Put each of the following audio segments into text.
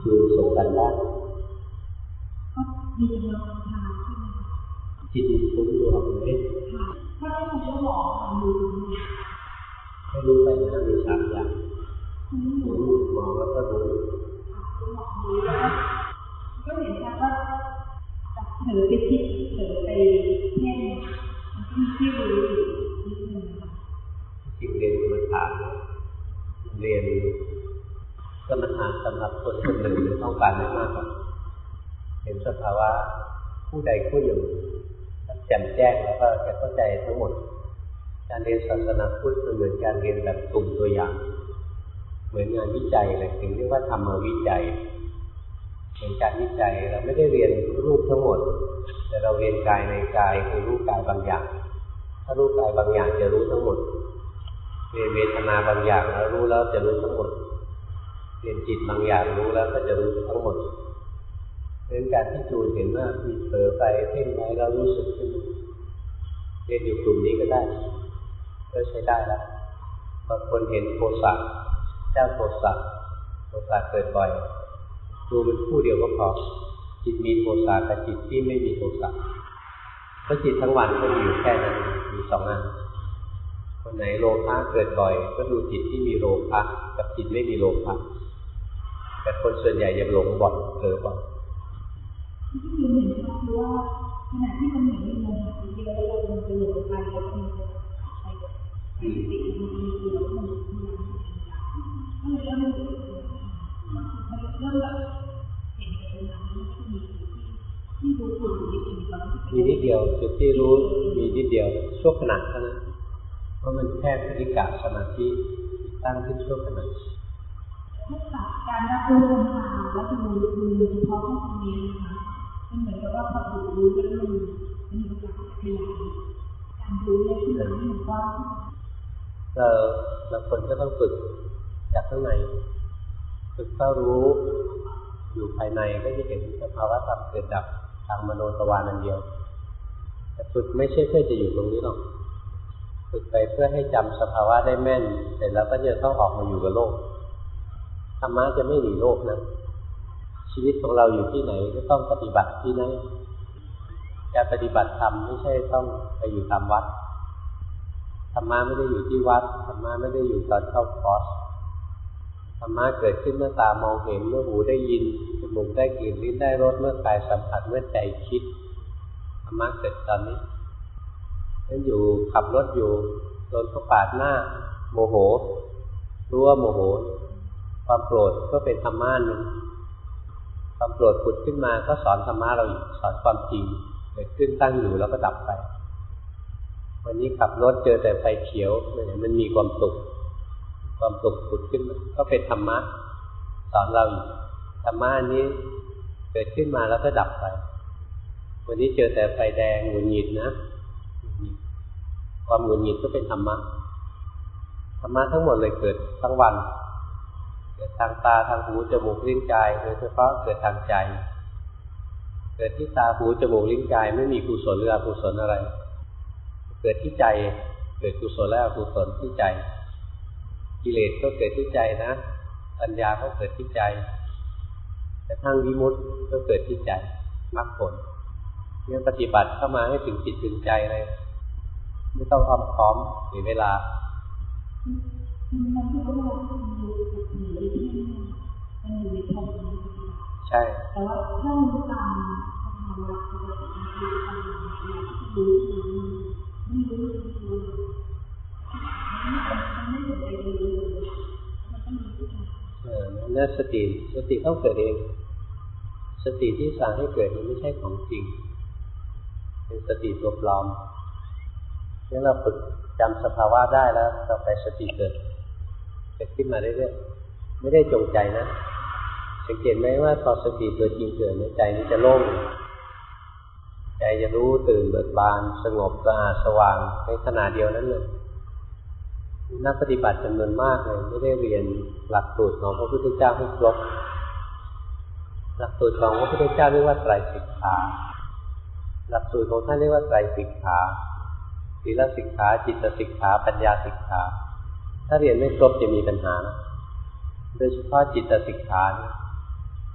คือส่งกันบ้านก็มีกำลังทำใช่ไหมจิตมันฟุ้งตัวออกไปค่ะถ้าได้ผมก็บอกดูให้รู้ไปนะมี3อย่างรู้มองแล้วก็รู้ก็เห็นชัดว่าเผลอไปคิดเผลอไปแน่นที่รู้นิดนึงจริงเรียนกรรมฐานเรียนกรรมฐานสำหรับคนคนหนึ่งต้องการไม่มากหรอกเห็นสภาวะผู้ใดผู้หนึ่งแจ่มแจ้งแล้วก็จะเข้าใจทั้งหมดการเรียนศาสนาพุทธเหมือนการเรียนแบบกลุ่มตัวอย่างเหมือนงานวิจัยเลยถึงเรียกว่าธรรมวิจัยเป็นการวิจัยเราไม่ได้เรียนรูปทั้งหมดแต่เราเรียนกายในกายคือรู้กายบางอย่างถ้ารู้กายบางอย่างจะรู้ทั้งหมดเรียนเวทนาบางอย่างแล้วรู้แล้วจะรู้ทั้งหมดเรียนจิตบางอย่างรู้แล้วก็จะรู้ทั้งหมดเป็นการที่จูนเห็นว่ามีเผลอไปเพ่งไว้แล้วรู้สึกขึ้นเรียนอยู่กลุ่มนี้ก็ได้ก็ใช้ได้แล้วบางคนเห็นโทสะเจ้าโทสะเกิดบ่อยดูเป็นผู้เดียวก็พอจิตมีโทสะกับจิตที่ไม่มีโทสะเพราะจิตทั้งวันก็มีอยู่แค่นั้นมี2 อันคนไหนโลภะเกิดบ่อยก็ดูจิตที่มีโลภะกับจิตไม่มีโลภะแต่คนส่วนใหญ่ยังหลงบ่อยเผลอบ่อยที่ยืนเห็นชัดคือว่าขณะที่มันเหมือนมีโมหะเยอะแล้วมันจะหลงไปแล้วมันจะไปติดมันมีตัวแล้วมันก็เลยเริ่มแบบเห็นเป็นแบบนี้ที่รู้ตัวนิดเดียวมีนิดเดียวจุดที่รู้มีนิดเดียวชั่วขณะเท่านั้นเพราะมันแค่พฤติกรรมสมาธิตั้งขึ้นชั่วขณะการรับรู้ลมหายใจและดูเฉพาะที่ตรงนี้นะคะมันเหมือนกับว่าพอถูกรู้แล้วมันมีโอกาสขยายการรู้เนี่ยที่มันไม่เหมือนว่าเราคนก็ต้องฝึกจากข้างในฝึกเข้ารู้อยู่ภายในก็จะเห็นสภาวะธรรมเกิดดับทางมโนทวารอันเดียวแต่ฝึกไม่ใช่เพื่อจะอยู่ตรงนี้หรอกฝึกไปเพื่อให้จำสภาวะได้แม่นเสร็จแล้วก็จะต้องออกมาอยู่กับโลกธรรมะจะไม่หนีโลกนะชีวิตของเราอยู่ที่ไหนก็ต้องปฏิบัติที่นั่นการปฏิบัติธรรมไม่ใช่ต้องไปอยู่ตามวัดธรรมะไม่ได้อยู่ที่วัดธรรมะไม่ได้อยู่ตอนเข้าคอร์สธรรมะเกิดขึ้นเมื่อตามองเห็นเมื่อหูได้ยินจมูกได้กลิ่นลิ้นได้รสเมื่อกายสัมผัสเมื่อใจคิดธรรมะเกิดตอนนี้ฉันอยู่ขับรถอยู่โดนเขาปาดหน้าโมโหรู้ว่าโมโหความโกรธก็เป็นธรรมะนึงความโกรธผุดขึ้นมาก็สอนธรรมะเราอีกสอนความจริงเกิดขึ้นตั้งอยู่แล้วก็ดับไปวันนี้ขับรถเจอแต่ไฟเขียวมันมีความสุขผุดขึ้นมาก็เป็นธรรมะสอนเราอีกธรรมะนี้เกิดขึ้นมาแล้วก็ดับไปวันนี้เจอแต่ไฟแดงหงุดหงิดนะความหงุดหงิดก็เป็นธรรมะทั้งหมดเลยเกิดทั้งวันเกิดทางตาทางหูจมูกลิ้นกายโดยเฉพาะเกิดทางใจเกิดที่ตาหูจมูกลิ้นกายไม่มีกุศลหรืออกุศลอะไรเกิดที่ใจเกิดกุศลและอกุศลที่ใจกิเลสก็เกิดที่ใจนะปัญญาก็เกิดที่ใจแต่ทั้งวิมุตติก็เกิดที่ใจมรรคผลเนี่ยปฏิบัติเข้ามาให้ถึงจิตถึงใจเลยไม่ต้องอ้อมค้อมหรือเวลาใช่แต่ว่าถ้ามันตามภาวะรู้ไม่รู้นั่นสติต้องเกิดเองสติที่สั่งให้เกิดมันไม่ใช่ของจริงเป็นสติตัวปลอมงั้นเราฝึกจำสภาวะได้แล้วต่อไปสติเกิดขึ้นมาเรื่อยๆไม่ได้จงใจนะสังเกตไหมว่าพอสติตัวจริงเกิดใจนี้จะโล่งใจจะรู้ตื่นเบิกบานสงบสะอาดสว่างในขณะเดียวนั้นเลยนักปฏิบัติจำนวนมากเลยไม่ได้เรียนหลักสูตรของพระพุทธเจ้าให้ครบหลักสูตรของพระพุทธเจ้าเรียกว่าไตรสิกขาหลักสูตรของท่านเรียกว่าไตรสิกขาศีลสิกขาจิตสิกขาปัญญาสิกขาถ้าเรียนไม่ครบจะมีปัญหานะโดยเฉพาะจิตสิกขา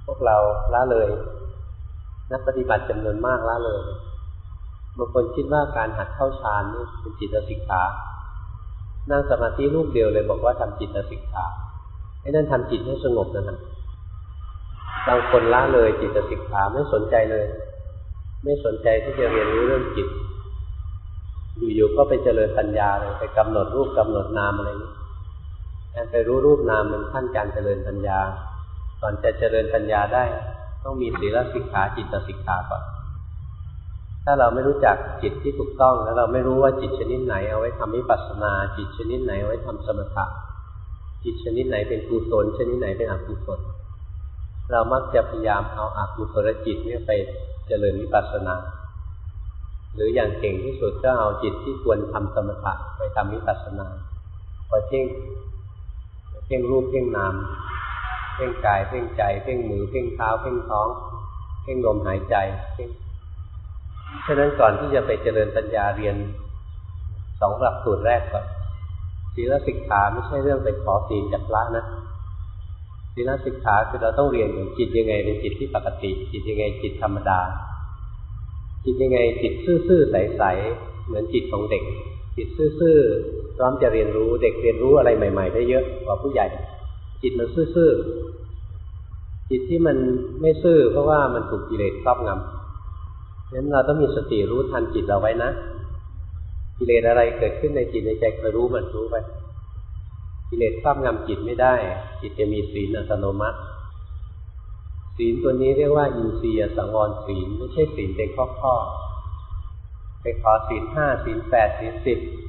พวกเราละเลยนักปฏิบัติจำนวนมากละเลยบางคนคิดว่าการหัดเข้าฌานนี่เป็นจิตสิกขานั่งสมาธิรูปเดียวเลยบอกว่าทำจิตสิกขาไอ้นั่นทำจิตให้สงบนะบางคนละเลยจิตสิกขาไม่สนใจเลยไม่สนใจที่จะเรียนรู้เรื่องจิตอยู่ๆก็ไปเจริญปัญญาเลยไปกำหนดรูปกำหนดนามอะไรนี้การไปรู้รูปนามมันขั้นการเจริญปัญญาก่อนจะเจริญปัญญาได้ต้องมีศีลสิกขาจิตสิกขาก่อนถ้าเราไม่รู้จักจิตที่ถูกต้องแล้วเราไม่รู้ว่าจิตชนิดไหนเอาไว้ทำวิปัสสนาจิตชนิดไหนเอาไว้ทำสมถะจิตชนิดไหนเป็นกุศลชนิดไหนเป็นอกุศลเรามักจะพยายามเอาอกุศลจิตเนี่ยไปเจริญวิปัสสนาหรืออย่างเก่งที่สุดก็เอาจิตที่ควรทำสมถะไปทำวิปัสสนาพอเพ่งรูปเพ่งนามเพ่งกายเพ่งใจเพ่งมือเพ่งเท้าเพ่งท้องเพ่งลมหายใจฉะนั้นก่อนที่จะไปเจริญปัญญาเรียน2หลักสูตรแรกก่อนศีลสิกขาไม่ใช่เรื่องไปขอศีลจากพระนะศีลสิกขาคือเราต้องเรียนอย่างจิตยังไงเป็นจิตที่ปกติจิตยังไงจิตธรรมดาจิตยังไงจิตซื่อๆใสๆเหมือนจิตของเด็กจิตซื่อๆพร้อมจะเรียนรู้เด็กเรียนรู้อะไรใหม่ๆได้เยอะกว่าผู้ใหญ่จิตมันซื่อๆจิตที่มันไม่ซื่อเพราะว่ามันถูกกิเลสครอบงำงั้นเราต้องมีสติรู้ทันจิตเราไว้นะกิเลสอะไรเกิดขึ้นในจิตในใจคอยรู้มันรู้ไปกิเลสครอบงำจิตไม่ได้จิตจะมีศีลอัตโนมัติศีลตัวนี้เรียกว่าอินทรียสังวรศีลไม่ใช่ศีลเป็นข้อๆไปขอศีล5ศีล8ศีล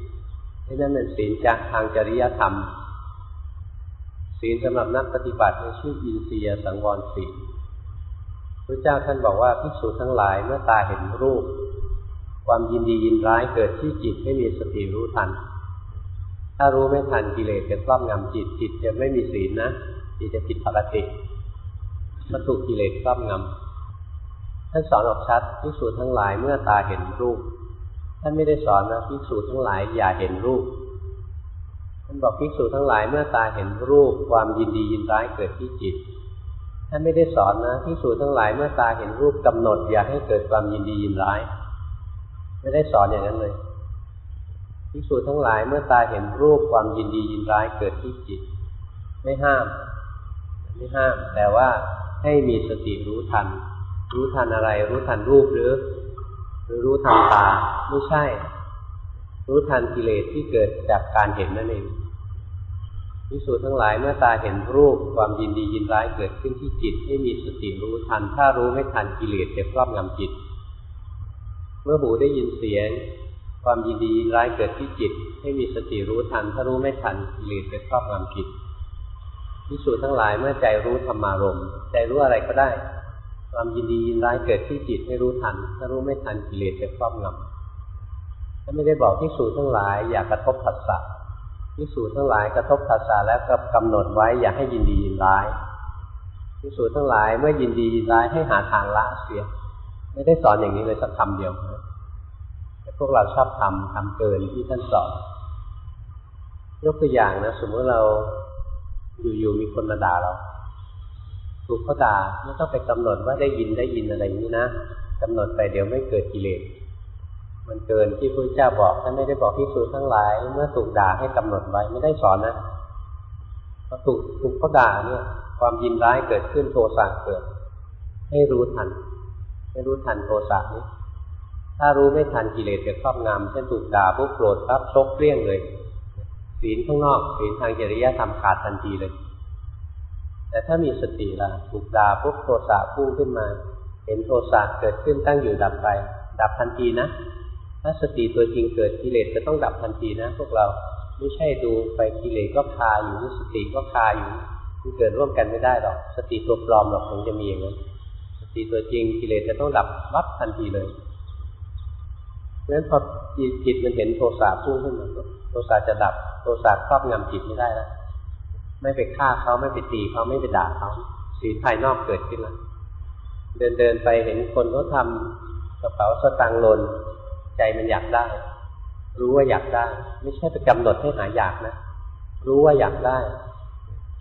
10นั่นเป็นศีลจากทางจริยธรรมศีลสำหรับนักปฏิบัติชื่ออินทรียสังวรศีลพระเจ้าท่านบอกว่าภิกษุทั้งหลายเมื่อตาเห็นรูปความยินดียินร้ายเกิดที่จิตให้มีสติรู้ทันถ้ารู้ไม่ทันกิเลสจะครอบงำจิตจิตจะไม่มีศีลนะจิตจะผิดปกติมันถูกกิเลสครอบงำท่านสอนออกชัดภิกษุทั้งหลายเมื่อตาเห็นรูปท่านไม่ได้สอนนะภิกษุทั้งหลายอย่าเห็นรูปท่านบอกภิกษุทั้งหลายเมื่อตาเห็นรูปความยินดียินร้ายเกิดที่จิตท่านไม่ได้สอนนะภิกษุทั้งหลายเมื่อตาเห็นรูปกำหนดอย่าให้เกิดความยินดียินร้ายไม่ได้สอนอย่างนั้นเลยภิกษุทั้งหลายเมื่อตาเห็นรูปความยินดียินร้ายเกิดที่จิตไม่ห้ามแต่ว่าให้มีสติรู้ทันอะไรรู้ทันรูปหรือรู้ทันตาไม่ใช่รู้ทันกิเลสที่เกิดจากการเห็นนั่นเองภิกษุทั้งหลายเมื่อตาเห็นรูปความยินดียินร้ายเกิดขึ้นที่จิตให้มีสติรู้ทันถ้ารู้ไม่ทันกิเลสจะครอบงำจิตเมื่อหูได้ยินเสียงความยินดียินร้ายเกิดที่จิตให้มีสติรู้ทันถ้ารู้ไม่ทันกิเลสจะครอบงำจิตภิกษุทั้งหลายเมื่อใจรู้ธรรมารมณ์ใจรู้อะไรก็ได้ความยินดียินร้ายเกิดที่จิตให้รู้ทันถ้ารู้ไม่ทันกิเลสจะครอบงำถ้าไม่ได้บอกภิกษุทั้งหลายอย่ากระทบผัสสะภิกษุทั้งหลายกระทบผัสสะแล้วก็กำหนดไว้อย่าให้ยินดียินร้ายภิกษุทั้งหลายเมื่อยินดียินร้ายให้หาทางละเสียไม่ได้สอนอย่างนี้เลยสักคำเดียวแต่พวกเราชอบทำเกินที่ท่านสอนยกตัวอย่างนะสมมติเราอยู่มีคนมาด่าเราถูกเขาด่าไม่ต้องไปกำหนดว่าได้ยินอะไรอย่างนี้นะกำหนดไปเดี๋ยวไม่เกิดกิเลสมันเกินที่พระเจ้าบอกท่านไม่ได้บอกภิกษุทั้งหลายเมื่อถูกด่าให้กำหนดไว้ไม่ได้สอนนะพอถูกเขาด่าเนี่ยความยินร้ายเกิดขึ้นโทสะเกิดให้รู้ทันโทสะนี้ถ้ารู้ไม่ทันกิเลสจะครอบงำเช่นถูกด่าปุ๊บโกรธปั๊บชกเปรี้ยงเลยศีลข้างนอกศีลทางจริยธรรมขาดทันทีเลยแต่ถ้ามีสติล่ะถูกด่าปุ๊บโทสะพุ่งขึ้นมาเห็นโทสะเกิดขึ้นตั้งอยู่ดับไปดับทันทีนะถ้าสติตัวจริงเกิดกิเลสจะต้องดับทันทีนะพวกเราไม่ใช่ดูไปกิเลสก็คาอยู่สติก็คาอยู่มันเกิดร่วมกันไม่ได้หรอกสติตัวปลอมหรอกถึงจะมีอย่างนั้นสติตัวจริงกิเลสจะต้องดับวับทันทีเลยเพราะฉะนั้นพอจิตมันเห็นโทสะพุ่งขึ้นมาโทสะจะดับโทสะครอบงำจิตไม่ได้แล้วไม่ไปฆ่าเขาไม่ไปตีเขาไม่ไปด่าเขาศีลภายนอกเกิดขึ้นแล้วเดินไปเห็นคนเขาทำกระเป๋าสตางค์หล่นใจมันอยากได้รู้ว่าอยากได้ไม่ใช่ไปกำหนดให้หาอยากนะรู้ว่าอยากได้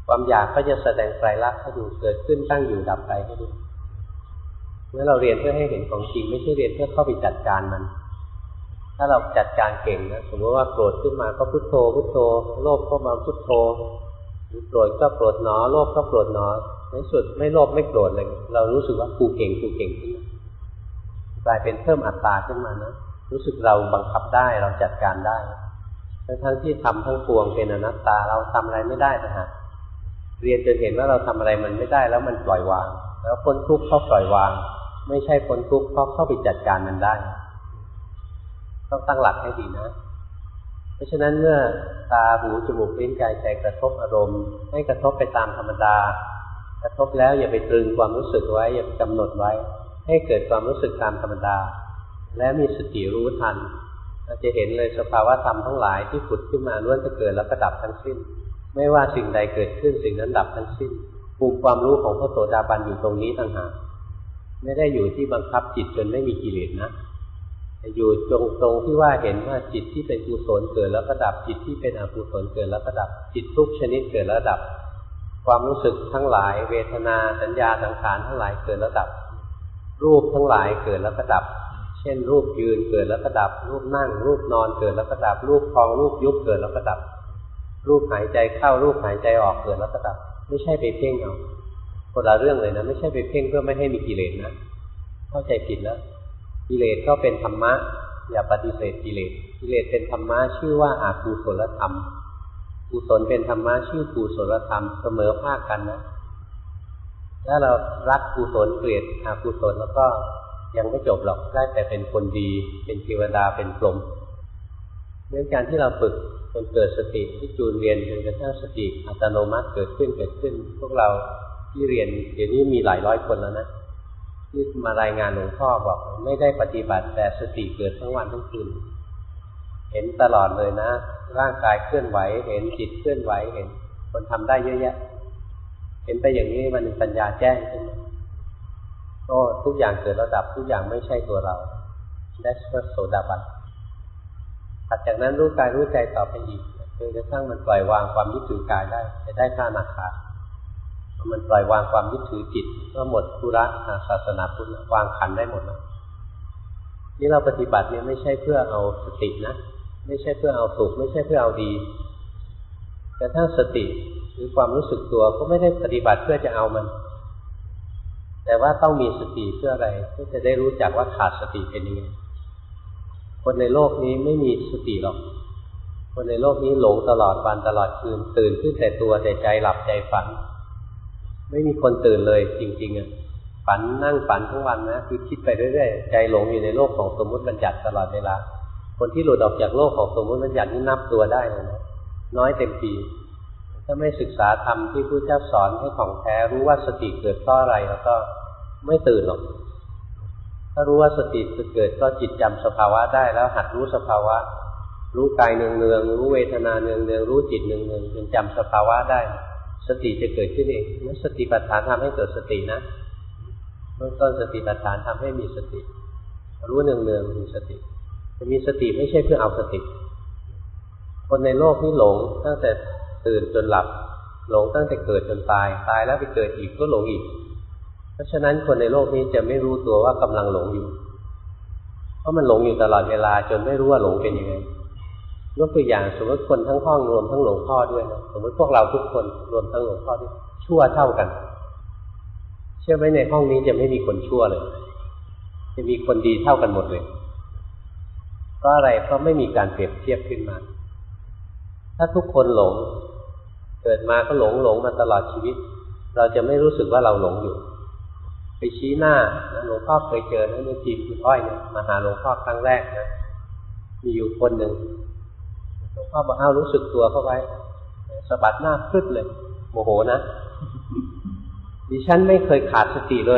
ความอยากก็จะแสดงไตรลักษณ์ให้ดูเกิดขึ้นตั้งอยู่ดับไปให้ดูเมื่อเราเรียนเพื่อให้เห็นของจริงไม่ใช่เรียนเพื่อเข้าไปจัดการมันถ้าเราจัดการเก่งนะสมมติว่าโกรธขึ้นมาก็พุทโธพุทโธโลภก็มาพุทโธหรือโกรธก็โกรธหนอโลภก็โกรธหนอในสุดไม่โลภไม่โกรธเลยเรารู้สึกว่ากูเก่งขึ้นมากลายเป็นเพิ่มอัตตาขึ้นมานะรู้สึกเราบังคับได้เราจัดการได้ทั้งที่ทำทั้งปวงเป็นอนัตตาเราทำอะไรไม่ได้นะฮะเรียนจนเห็นว่าเราทำอะไรมันไม่ได้แล้วมันปล่อยวางแล้วพ้นทุกข์เพราะปล่อยวางไม่ใช่พ้นทุกข์เพราะเข้าไปจัดการมันได้ต้องตั้งหลักให้ดีนะเพราะฉะนั้นเมื่อตาหูจมูกลิ้นกายใจกระทบอารมณ์ให้กระทบไปตามธรรมดากระทบแล้วอย่าไปตรึงความรู้สึกไว้อย่าไปกำหนดไว้ให้เกิดความรู้สึกตามธรรมดาและมีสติรู้ทันเราจะเห็นเลยสภาวะธรรมทั้งหลายที่ผุดขึ้นมาล้วนจะเกิดแล้วก็ดับทั้งสิ้นไม่ว่าสิ่งใดเกิดขึ้นสิ่งนั้นดับทั้งสิ้นภูมิความรู้ของพระโสดาบันอยู่ตรงนี้ต่างหากไม่ได้อยู่ที่บังคับจิตจนไม่มีกิเลสนะแต่อยู่ตรงที่ว่าเห็นว่าจิตที่เป็นกุศลเกิดแล้วก็ดับจิตที่เป็นอกุศลเกิดแล้วก็ดับจิตทุกชนิดเกิดแล้วดับความรู้สึกทั้งหลายเวทนาสัญญาสังขารทั้งหลายเกิดแล้วดับรูปทั้งหลายเกิดแล้วก็ดับเช่นรูปยืนเกิดแล้วก็ดับรูปนั่งรูปนอนเกิดแล้วก็ดับรูปพองรูปยุบเกิดแล้วก็ดับรูปหายใจเข้ารูปหายใจออกเกิดแล้วก็ดับไม่ใช่ไปเพ่งเอาคนละเรื่องเลยนะไม่ใช่ไปเพ่งเพื่อไม่ให้มีกิเลสนะเข้าใจผิดแล้วกิเลสก็เป็นธรรมะอย่าปฏิเสธกิเลสกิเลสเป็นธรรมะชื่อว่าอกุศลธรรมกุศลเป็นธรรมะชื่อกุศลธรรมเสมอภาคกันนะถ้าเรารักกุศลเกลียดอกุศลแล้วก็ยังไม่จบหรอกได้แต่เป็นคนดีเป็นเทวดาเป็นพรหมเรื่องการที่เราฝึกจนเกิดสติที่จูนเรียนจนกระทั่งสติอัตโนมัติเกิดขึ้นพวกเราที่เรียนเดี๋ยวนี้มีหลายร้อยคนแล้วนะที่มารายงานหลวงพ่อบอกไม่ได้ปฏิบัติแต่สติเกิดทั้งวันทั้งคืนเห็นตลอดเลยนะร่างกายเคลื่อนไหวเห็นจิตเคลื่อนไหวเห็นคนทำได้เยอะแยะเห็นไปอย่างนี้มันปัญญาแจ้งขึ้นก็ทุกอย่างเกิดระดับทุกอย่างไม่ใช่ตัวเราได้พระโสดาบันถัดจากนั้นรู้กายรู้ใจต่อไปอีกจนกระทั่งมันปล่อยวางความยึดถือกายได้จะได้พระอนาคามันปล่อยวางความยึดถือจิตก็หมดธุระทางศาสนาพุทธวางขันได้หมดแล้วนี่เราปฏิบัติเนี่ยไม่ใช่เพื่อเอาสตินะไม่ใช่เพื่อเอาสุขไม่ใช่เพื่อเอาดีแต่ถ้าสติหรือความรู้สึกตัวก็ไม่ได้ปฏิบัติเพื่อจะเอามันแต่ว่าต้องมีสติเพื่ออะไรเพื่อจะได้รู้จักว่าขาดสติเป็นยังไงคนในโลกนี้ไม่มีสติหรอกคนในโลกนี้หลงตลอดวันตลอดคืนตื่นขึ้นแต่ตัวแต่ใจหลับใจฝันไม่มีคนตื่นเลยจริงๆอ่ะฝันนั่งฝันทั้งวันนะคือคิดไปเรื่อยๆใจหลงอยู่ในโลกของสมมุติบัญญัติตลอดเวลาคนที่หลุดออกจากโลกของสมมุติบัญญัตินี่นับตัวได้เลยนะน้อยเต็มปีถ้าไม่ศึกษาธรรมที่พระพุทธเจ้าสอนให้ของแท้รู้ว่าสติเกิดเพราะอะไรแล้วก็ไม่ตื่นหรอกถ้ารู้ว่าสติเกิดก็จิตจำสภาวะได้แล้วหัดรู้สภาวะรู้กายเนืองๆรู้เวทนาเนืองๆรู้จิตเนืองๆจนจำสภาวะได้สติจะเกิดขึ้นเองนั่นสติปัฏฐานทำให้เกิดสตินะเบื้องต้นสติปัฏฐานทำให้มีสติรู้เนืองๆมีสติจะมีสติไม่ใช่เพื่อเอาสติคนในโลกนี้หลงตั้งแต่ตื่นจนหลับหลงตั้งแต่เกิดจนตายแล้วไปเกิดอีกก็หลงอีกเพราะฉะนั้นคนในโลกนี้จะไม่รู้ตัวว่ากำลังหลงอยู่เพราะมันหลงอยู่ตลอดเวลาจนไม่รู้ว่าหลงเป็นยังไงยกตัวอย่างสมมติคนทั้งห้องรวมทั้งหลวงพ่อด้วยนะสมมติพวกเราทุกคนรวมทั้งหลวงพ่อด้วยชั่วเท่ากันเชื่อไหมในห้องนี้จะไม่มีคนชั่วเลยจะมีคนดีเท่ากันหมดเลยเพราะอะไรเพราะไม่มีการเปรียบเทียบขึ้นมาถ้าทุกคนหลงเกิดมาก็หลงมาตลอดชีวิตเราจะไม่รู้สึกว่าเราหลงอยู่ไปชี้หน้าหลวงพ่อเคยเจอนะในทีมคุณอ้อยเนี่ยมาหาหลวงพ่อครั้งแรกนะมีอยู่คนหนึ่งหลวงพ่อบอกเอารู้สึกตัวเข้าไว้สะบัดหน้าพึดเลยโมโหนะดิฉันไม่เคยขาดสติเลย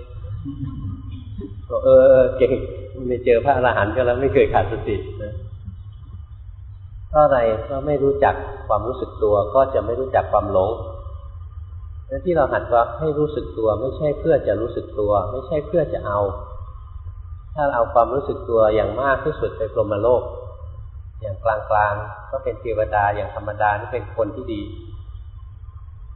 เก่งไม่เจอพระอรหันต์ก็แล้วไม่เคยขาดสตินะเพราะอะไรก็ไม่รู้จักความรู้สึกตัวก็จะไม่รู้จักความหลงและที่เราหัดว่าให้รู้สึกตัวไม่ใช่เพื่อจะรู้สึกตัวไม่ใช่เพื่อจะเอาถ้าเอาความรู้สึกตัวอย่างมากที่สุดไปพรหมโลกอย่างกลางๆก็เป็นเทวดาอย่างธรรมดานี่เป็นคนที่ดี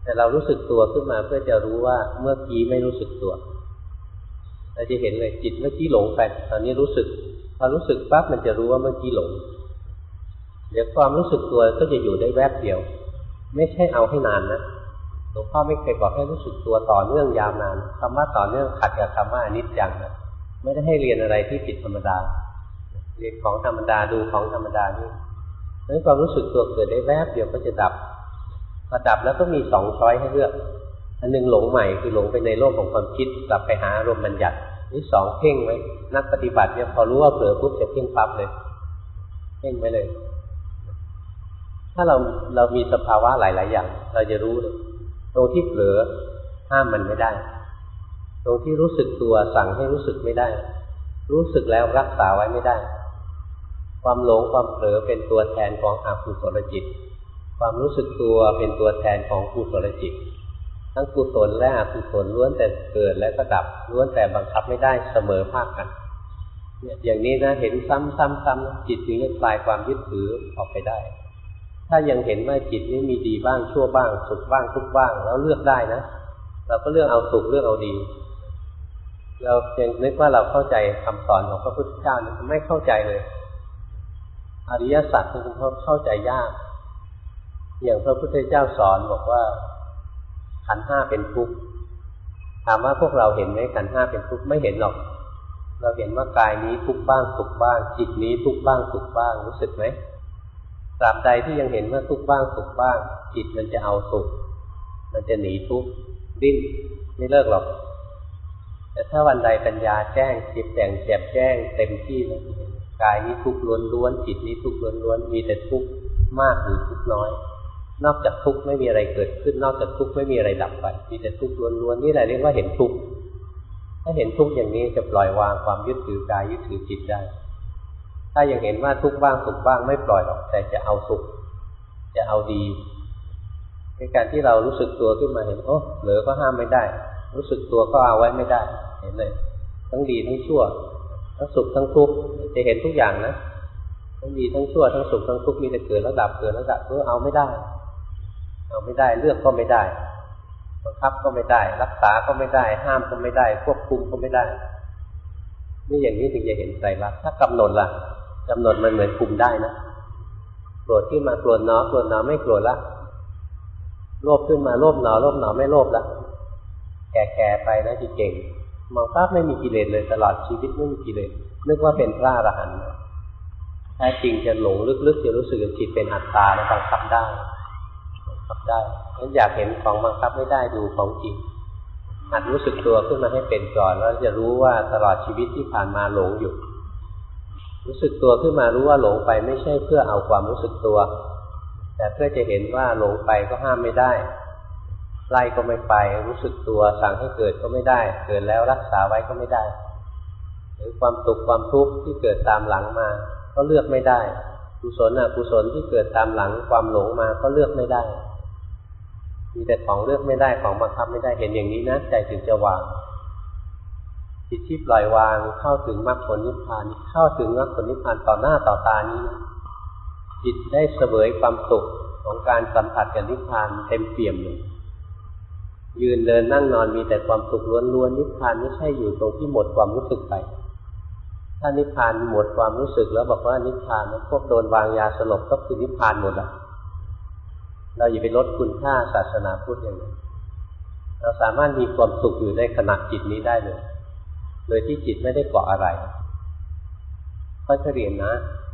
แต่เรารู้สึกตัวขึ้นมาเพื่อจะรู้ว่าเมื่อกี้ไม่รู้สึกตัวเราจะเห็นเลยจิตเมื่อกี้หลงไปตอนนี้รู้สึกพอรู้สึกปั๊บมันจะรู้ว่าเมื่อกี้หลงเดี๋ยวความรู้สึกตัวก็จะอยู่ได้แวบเดียวไม่ใช่เอาให้นานนะหลวงพ่อไม่เคยบอกให้รู้สึกตัวต่อเนื่องยาวนานคำว่าต่อเนื่องขัดกับคำว่าอนิจจังนะไม่ได้ให้เรียนอะไรที่ผิดธรรมดาเรียนของธรรมดาดูของธรรมดานี่นั้นความรู้สึกตัวเกิดได้แวบเดียวก็จะดับพอดับแล้วก็มี2 ช้อยให้เลือกอันนึงหลงใหม่คือหลงไปในโลกของความคิดกลับไปหาอารมณ์บัญญัตินี่2เพ่งไว้นักปฏิบัติเนี่ยพอรู้ว่าเผลอปุ๊บจะเพ่งปั๊บเลยเพ่งไว้เลยถ้าเรามีสภาวะหลายๆอย่างเราจะรู้เลยตรงที่เผลอห้ามมันไม่ได้ตรงที่รู้สึกตัวสั่งให้รู้สึกไม่ได้รู้สึกแล้วรักษาไว้ไม่ได้ความหลงความเผลอเป็นตัวแทนของอกุศลจิตความรู้สึกตัวเป็นตัวแทนของกุศลจิตทั้งกุศลและอกุศลล้วนแต่เกิดและก็ดับล้วนแต่บังคับไม่ได้เสมอภาคกันอย่างนี้นะเห็นซ้ำๆจิตถึงจะคลายความยึดถือออกไปได้ถ้ายังเห็นว่าจิตนี้มีดีบ้างชั่วบ้างสุขบ้างทุกข์บ้างแล้วเลือกได้นะเราก็เลือกเอาสุขเลือกเอาดีเราเพียงนึกว่าเราเข้าใจคำสอนของพระพุทธเจ้าไม่เข้าใจเลยอริยสัจที่เขาเข้าใจยากอย่างพระพุทธเจ้าสอนบอกว่าขันธ์5เป็นทุกข์ถามว่าพวกเราเห็นไหมขันธ์5เป็นทุกข์ไม่เห็นหรอกเราเห็นว่ากายนี้ทุกข์บ้างสุขบ้างจิตนี้ทุกข์บ้างสุขบ้างรู้สึกไหมตราบใดที่ยังเห็นว่าทุกข์บ้างสุขบ้างจิตมันจะเอาสุขมันจะหนีทุกข์ดิ้นไม่เลิกหรอกแต่ถ้าวันใดปัญญาแจ้งจิตแจ่งแจ่มแจ้งเต็มที่แล้วกายนี้ทุกข์ล้วนๆจิตนี้ทุกข์ล้วนๆมีแต่ทุกข์มากหรือทุกข์น้อยนอกจากทุกข์ไม่มีอะไรเกิดขึ้นนอกจากทุกข์ไม่มีอะไรดับไปมีแต่ทุกข์ล้วนๆนี่แหละเรียกว่าเห็นทุกข์ถ้าเห็นทุกข์อย่างนี้จะปล่อยวางความยึดถือกายยึดถือจิตได้ถ้ายังเห็นว่าทุกข์บ้างสุขบ้างไม่ปล่อยหรอกแต่จะเอาสุขจะเอาดีในการที่เรารู้สึกตัวขึ้นมาเห็นโอ้เหลือก็ห้ามไม่ได้รู้สึกตัวก็เอาไว้ไม่ได้เห็นเลยทั้งดีทั้งชั่วทั้งสุขทั้งทุกข์จะเห็นทุกอย่างนะทั้งดีทั้งชั่วทั้งสุขทั้งทุกข์มีแต่เกิดแล้วดับเกิดแล้วดับเอาไม่ได้เลือกก็ไม่ได้บังคับก็ไม่ได้รักษาก็ไม่ได้ห้ามก็ไม่ได้ควบคุมก็ไม่ได้นี่อย่างนี้ถึงจะเห็นไตรลักษณ์ถ้ากำหนดล่ะกำหนดมันเหมือนคุมได้นะโกรธขึ้นมาโกรธหนอไม่โกรธละโลภขึ้นมาโลภหนอไม่โลภละแก่ไปนะที่เก่งมองภาพไม่มีกิเลสเลยตลอดชีวิตไม่มีกิเลสนึกว่าเป็นพระอรหันต์แท้จริงจะหลงลึกๆจะรู้สึกว่าจิตเป็นอัตตานะบังคับได้งั้นอยากเห็นของบังคับไม่ได้ดูของจริงหัดรู้สึกตัวขึ้นมาให้เป็นก่อนแล้วจะรู้ว่าตลอดชีวิตที่ผ่านมาหลงอยู่รู้สึกตัวขึ้นมารู้ว่าหลงไปไม่ใช่เพื่อเอาความรู้สึกตัวแต่เพื่อจะเห็นว่าหลงไปก็ห้ามไม่ได้ไล่ก็ไม่ไปรู้สึกตัวสั่งให้เกิดก็ไม่ได้เกิดแล้วรักษาไว้ก็ไม่ได้หรือความสุขความทุกข์ที่เกิดตามหลังมาก็เลือกไม่ได้กุศลอกุศลที่เกิดตามหลังความหลงมาก็เลือกไม่ได้มีแต่ของเลือกไม่ได้ของบังคับไม่ได้เห็นอย่างนี้นะใจถึงจะวางจิตที่ปล่อยวางเข้าถึงมรรคผลนิพพานเข้าถึงมรรคผลนิพพานต่อหน้าต่อตานี้จิตได้เสวยความสุขของการสัมผัสกับนิพพานเต็มเปี่ยมเลยยืนเดินนั่งนอนมีแต่ความสุขล้วนๆนิพพานไม่ใช่อยู่ตรงที่หมดความรู้สึกไปถ้านิพพานหมดความรู้สึกแล้วบอกว่านิพพานพวกโดนวางยาสลบก็คือนิพพานหมดละเราอย่าไปลดคุณค่าศาสนาพุทธอย่างนั้นเราสามารถมีความสุขอยู่ในขณะจิตนี้ได้เลยโดยที่จิตไม่ได้เกาะอะไรค่อยๆเรียนนะ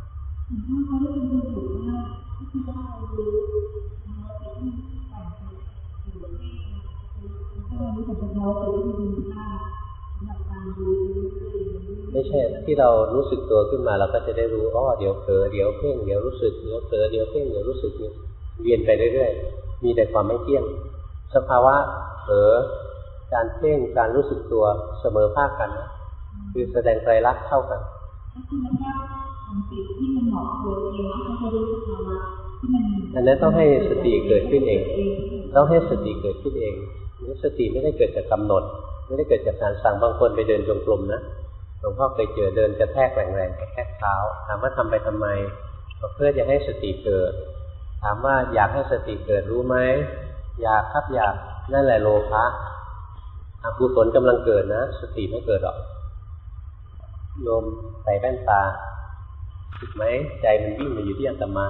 ไม่ใช่ที่เรารู้สึกตัวขึ้นมาเราก็จะได้รู้เดี๋ยวเผลอเดี๋ยวเพ่งเดี๋ยวรู้สึกเดี๋ยวเผลอเดี๋ยวเพ่งเดี๋ยวรู้สึกเวียนไปเรื่อยๆมีแต่ความไม่เที่ยงสภาวะเผลอการเพ่งการรู้สึกตัวเสมอภาคกันนะคือแสดงไตรลักษณ์เท่ากันอันนั้นต้องให้สติเกิดขึ้นเองต้องให้สติเกิดขึ้นเองสติไม่ได้เกิดจากกำหนดไม่ได้เกิดจากการสั่งบางคนไปเดินจงกรมนะหลวงพ่อเคยเจอเดินกระแทกแรงๆกระแทกเท้าถามว่าทำไปทำไมเพื่อจะให้สติเกิดถามว่าอยากให้สติเกิดรู้ไหมอยากครับอยากนั่นแหละโลภะอกุศลกำลังเกิดนะสติไม่เกิดหรอกโยมใส่แว่นตาถูกไหมใจมันวิ่งมาอยู่ที่อาตมา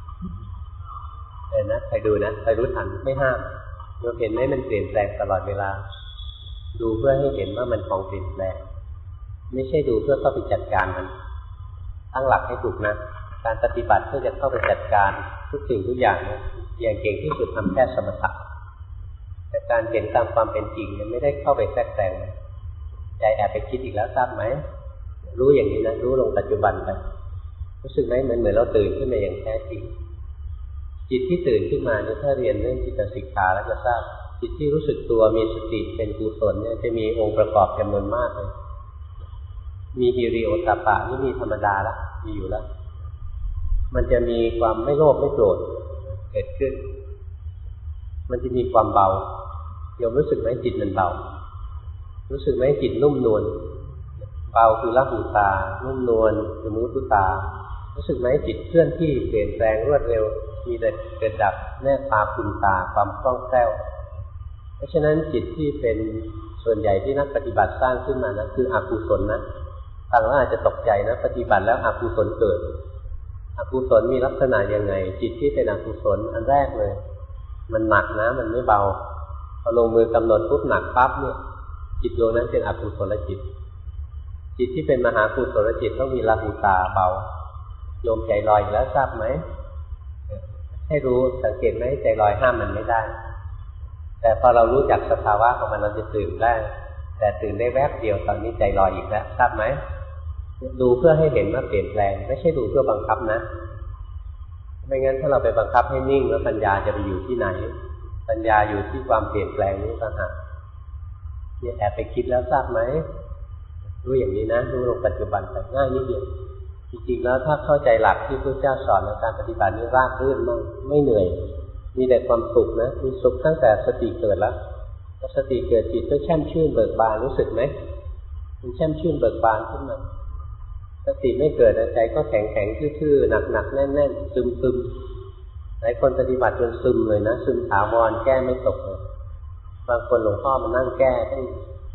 นะใครดูนะใครรู้ทันไม่ห้ามโยมเห็นไหมมันเปลี่ยนแปลงตลอดเวลาดูเพื่อให้เห็นว่ามันของเปลี่ยนแปลงไม่ใช่ดูเพื่อเข้าไปจัดการมันตั้งหลักให้ถูกนะการปฏิบัติเพื่อจะเข้าไปจัดการทุกสิ่งทุกอย่างเนี่ยอย่างเก่งที่สุดทำแค่สมถะแต่การเห็นตามความเป็นจริงเนี่ยไม่ได้เข้าไปแทรกแซงใจแอบไปคิดอีกแล้วทราบไหมรู้อย่างนี้นะรู้ลงปัจจุบันไปรู้สึกไหมเหมือนเราตื่นขึ้นมาอย่างแท้จริงจิตที่ตื่นขึ้นมาเนี่ยถ้าเรียนเรื่องจิตสิกขาแล้วจะทราบจิตที่รู้สึกตัวมีสติเป็นกุศลเนี่ยจะมีองค์ประกอบจำนวนมากเลยมีฮิริโอตตัปปะนี่มีธรรมดาละมีอยู่แล้วมันจะมีความไม่โลภไม่โกรธเกิดขึ้นมันจะมีความเบาโยมรู้สึกไหมจิตมันเบารู้สึกไหมจิตนุ่มนวลเบาคือละหูตานุ่มนวลคือมุตุตารู้สึกไหมจิตเคลื่อนที่เปลี่ยนแปลงรวดเร็วมีแต่เกิดดับแน่ตาคุณตาความคล่องแคล่วเพราะฉะนั้นจิตที่เป็นส่วนใหญ่ที่นักปฏิบัติสร้างขึ้นมานะคืออกุศลนะฟังแล้วอาจจะตกใจนะปฏิบัติแล้วอกุศลเกิดอกุศลมีลักษณะยังไงจิตที่เป็นอกุศลอันแรกเลยมันหนักนะมันไม่เบาพอลงมือกำหนดปุ๊บหนักปั๊บเนี่ยจิตดวงนั้นเป็นอกุศลจิตจิตที่เป็นมหากุศลจิตต้องมีละหูตาเบาโยมใจลอยแล้วทราบไหมให้รู้สังเกตไหมใจลอยห้ามมันไม่ได้แต่พอเรารู้จักสภาวะของมันเราจะตื่นได้แต่ตื่นได้แวบเดียวตอนนี้ใจลอยอีกแล้วทราบไหมดูเพื่อให้เห็นว่าเปลี่ยนแปลงไม่ใช่ดูเพื่อบังคับนะไม่งั้นถ้าเราไปบังคับให้นิ่งแล้วปัญญาจะไปอยู่ที่ไหนปัญญาอยู่ที่ความเปลี่ยนแปลงนี้ต่างหากเนี่ยแอบไปคิดแล้วทราบไหมรู้อย่างนี้นะรู้ลงปัจจุบันแต่ง่ายนิดเดียวจริงๆแล้วถ้าเข้าใจหลักที่พระเจ้าสอนในการปฏิบัตินี่ราบรื่นมากไม่เหนื่อยมีแต่ความสุขนะมีสุขตั้งแต่สติเกิดแล้วพอสติเกิดจิตก็แช่มชื่นเบิกบานรู้สึกไหมมันแช่มชื่นเบิกบานขึ้นมาสติไม่เกิดใจก็แข็งแข็งทื่อๆหนักๆแน่นๆซึมๆหลายคนปฏิบัติจนซึมเลยนะซึมถาวรแก้ไม่ตกเลยบางคนหลวงพ่อมานั่งแก้ตั้ง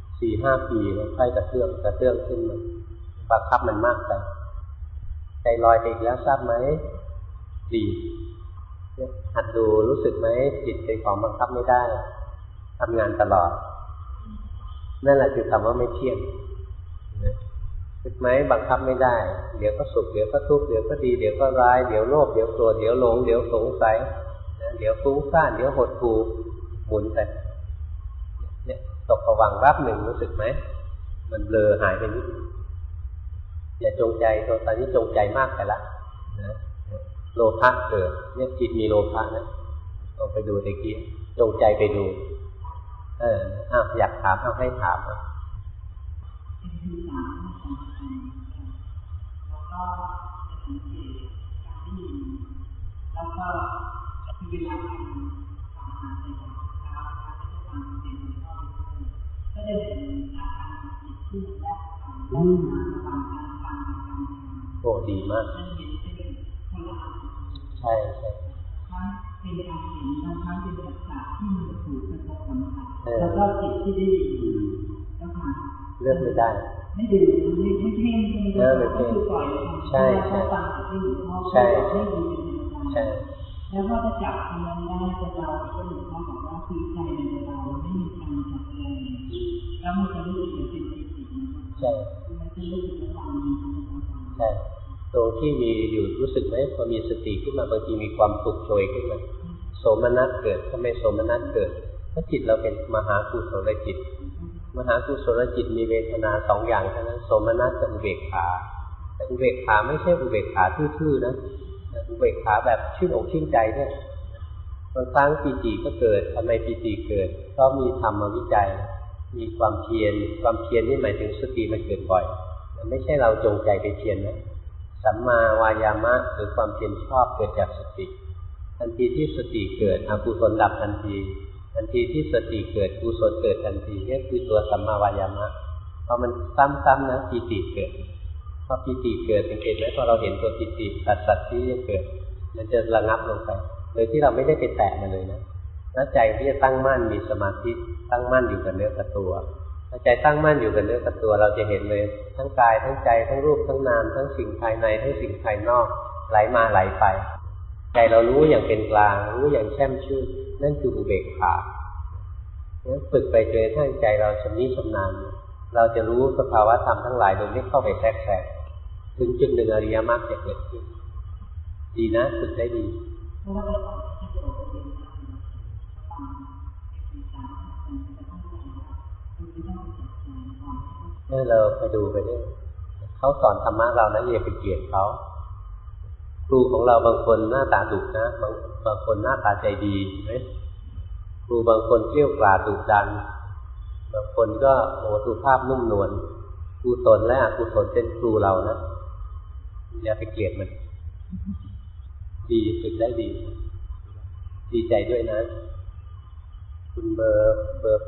4-5 ปีแล้วค่อยกระเตื้องขึ้นมาบังคับมันมากไปใจลอยไปอีกแล้วทราบไหมดีหัดดูรู้สึกไหมจิตเป็นของบังคับไม่ได้ทำงานตลอดนั่นแหละคือคำว่าไม่เที่ยงรู้สึกไหมบังคับไม่ได้เดี๋ยวก็สุขเดี๋ยวก็ทุกข์เดี๋ยวก็ดีเดี๋ยวก็ร้ายเดี๋ยวโลภเดี๋ยวโกรธเดี๋ยวหลงเดี๋ยวสงสัยเดี๋ยวฟุ้งซ่านเดี๋ยวหดหู่หมุนไปเนี่ยตกผวังค์รับหนึ่งรู้สึกไหมมันเบลอหายไปนิดอย่าจงใจตอนนี้จงใจมากไปละนะโลภะเกิดเนี่ยจิตมีโลภะนะลองไปดูตะกี้จงใจไปดูอยากถามเอาให้ถามแล้วก็จะสังเกตการได้ยินแล้วก็เวลาการฟังอาจจะเช้าก็จะฟังเสียงของพ่อก็จะเห็นอาการจิตที่แรกแล้วมาระหว่างการฟังกับการโอ้ดีมากจะเห็นเป็นคนละใช่ทั้งเป็นการเห็นทั้งเป็นภาษาที่มันถูกกระทบสัมผัสแล้วก็จิตที่ได้ยินแล้วค่ะเลือกไม่ได้ไม่ดูไม่เพ่งก็คือปล่อยใช่ฟังที่หลวงพ่อให้ดีใช่แล้วก็จะจับมันได้จะเราก็หลวงพ่อบอกว่าคือใจในเราไม่มีการจับแรงแล้วมันจะรู้สึกเป็นจิตใช่มันจะรู้สึกว่ามันใช่ตรงที่มีอยู่รู้สึกไหมพอมีสติขึ้นมาบางทีมีความสุขโชยขึ้นมาโสมนัสเกิดถ้าไม่โสมนัสเกิดถ้าจิตเราเป็นมหากุศลจิตมหากุศลจิตมีเวทนา2อย่างเท่านั้นโสมนัสกับอุเบกขาแต่อุเบกขาไม่ใช่อุเบกขาทื่อๆนะอุเบกขาแบบชื่นอกชื่นใจเนี่ยบางครั้งปีติก็เกิดทำไมปีติเกิดก็มีธรรมวิจัยมีความเพียรนี่หมายถึงสติมันเกิดบ่อยไม่ใช่เราจงใจไปเพียรนะสัมมาวายามะหรือความเพียรชอบเกิดจากสติทันทีที่สติเกิดอกุศลดับทันทีที่สติเกิดกุศลเกิดทันทีนี่คือตัวสัมมาวายามะพอมันซ้ำๆนะปีติเกิดพอปีติเกิดสังเกตไหมพอเราเห็นตัวปีติสัตว์ที่จะเกิดมันจะระงับลงไปโดยที่เราไม่ได้ไปแตะมันเลยนะแล้วใจที่จะตั้งมั่นมีสมาธิตั้งมั่นอยู่กับเนื้อกับตัวถ้าใจตั้งมั่นอยู่กับเนื้อกับตัวเราจะเห็นเลยทั้งกายทั้งใจทั้งรูปทั้งนามทั้งสิ่งภายในทั้งสิ่งภายนอกไหลมาไหลไปใจเรารู้อย่างเป็นกลางรู้อย่างแช่มชื่นนั่นคืออุเบกขาฝึกไปจนกระทั่งใจเราชำนิชำนาญเราจะรู้สภาวะธรรมทั้งหลายโดยไม่เข้าไปแทรกแซงถึงจุดหนึ่งอริยมรรคจะเกิดขึ้นดีนะฝึกได้ดีเราไปดูไปด้วยเขาสอนธรรมะเรานะอย่าไปเกลียดเขาครูของเราบางคนหน้าตาดุนะบางคนหน้าตาใจดีไหมครูบางคนเกลี้ยกล่อมดุดันบางคนก็สุภาพนุ่มนวลกุศลและอกุศลเป็นครูเรานะอย่าไปเกลียดมันดีฝึกได้ดีดีใจด้วยนะคุณเบอร์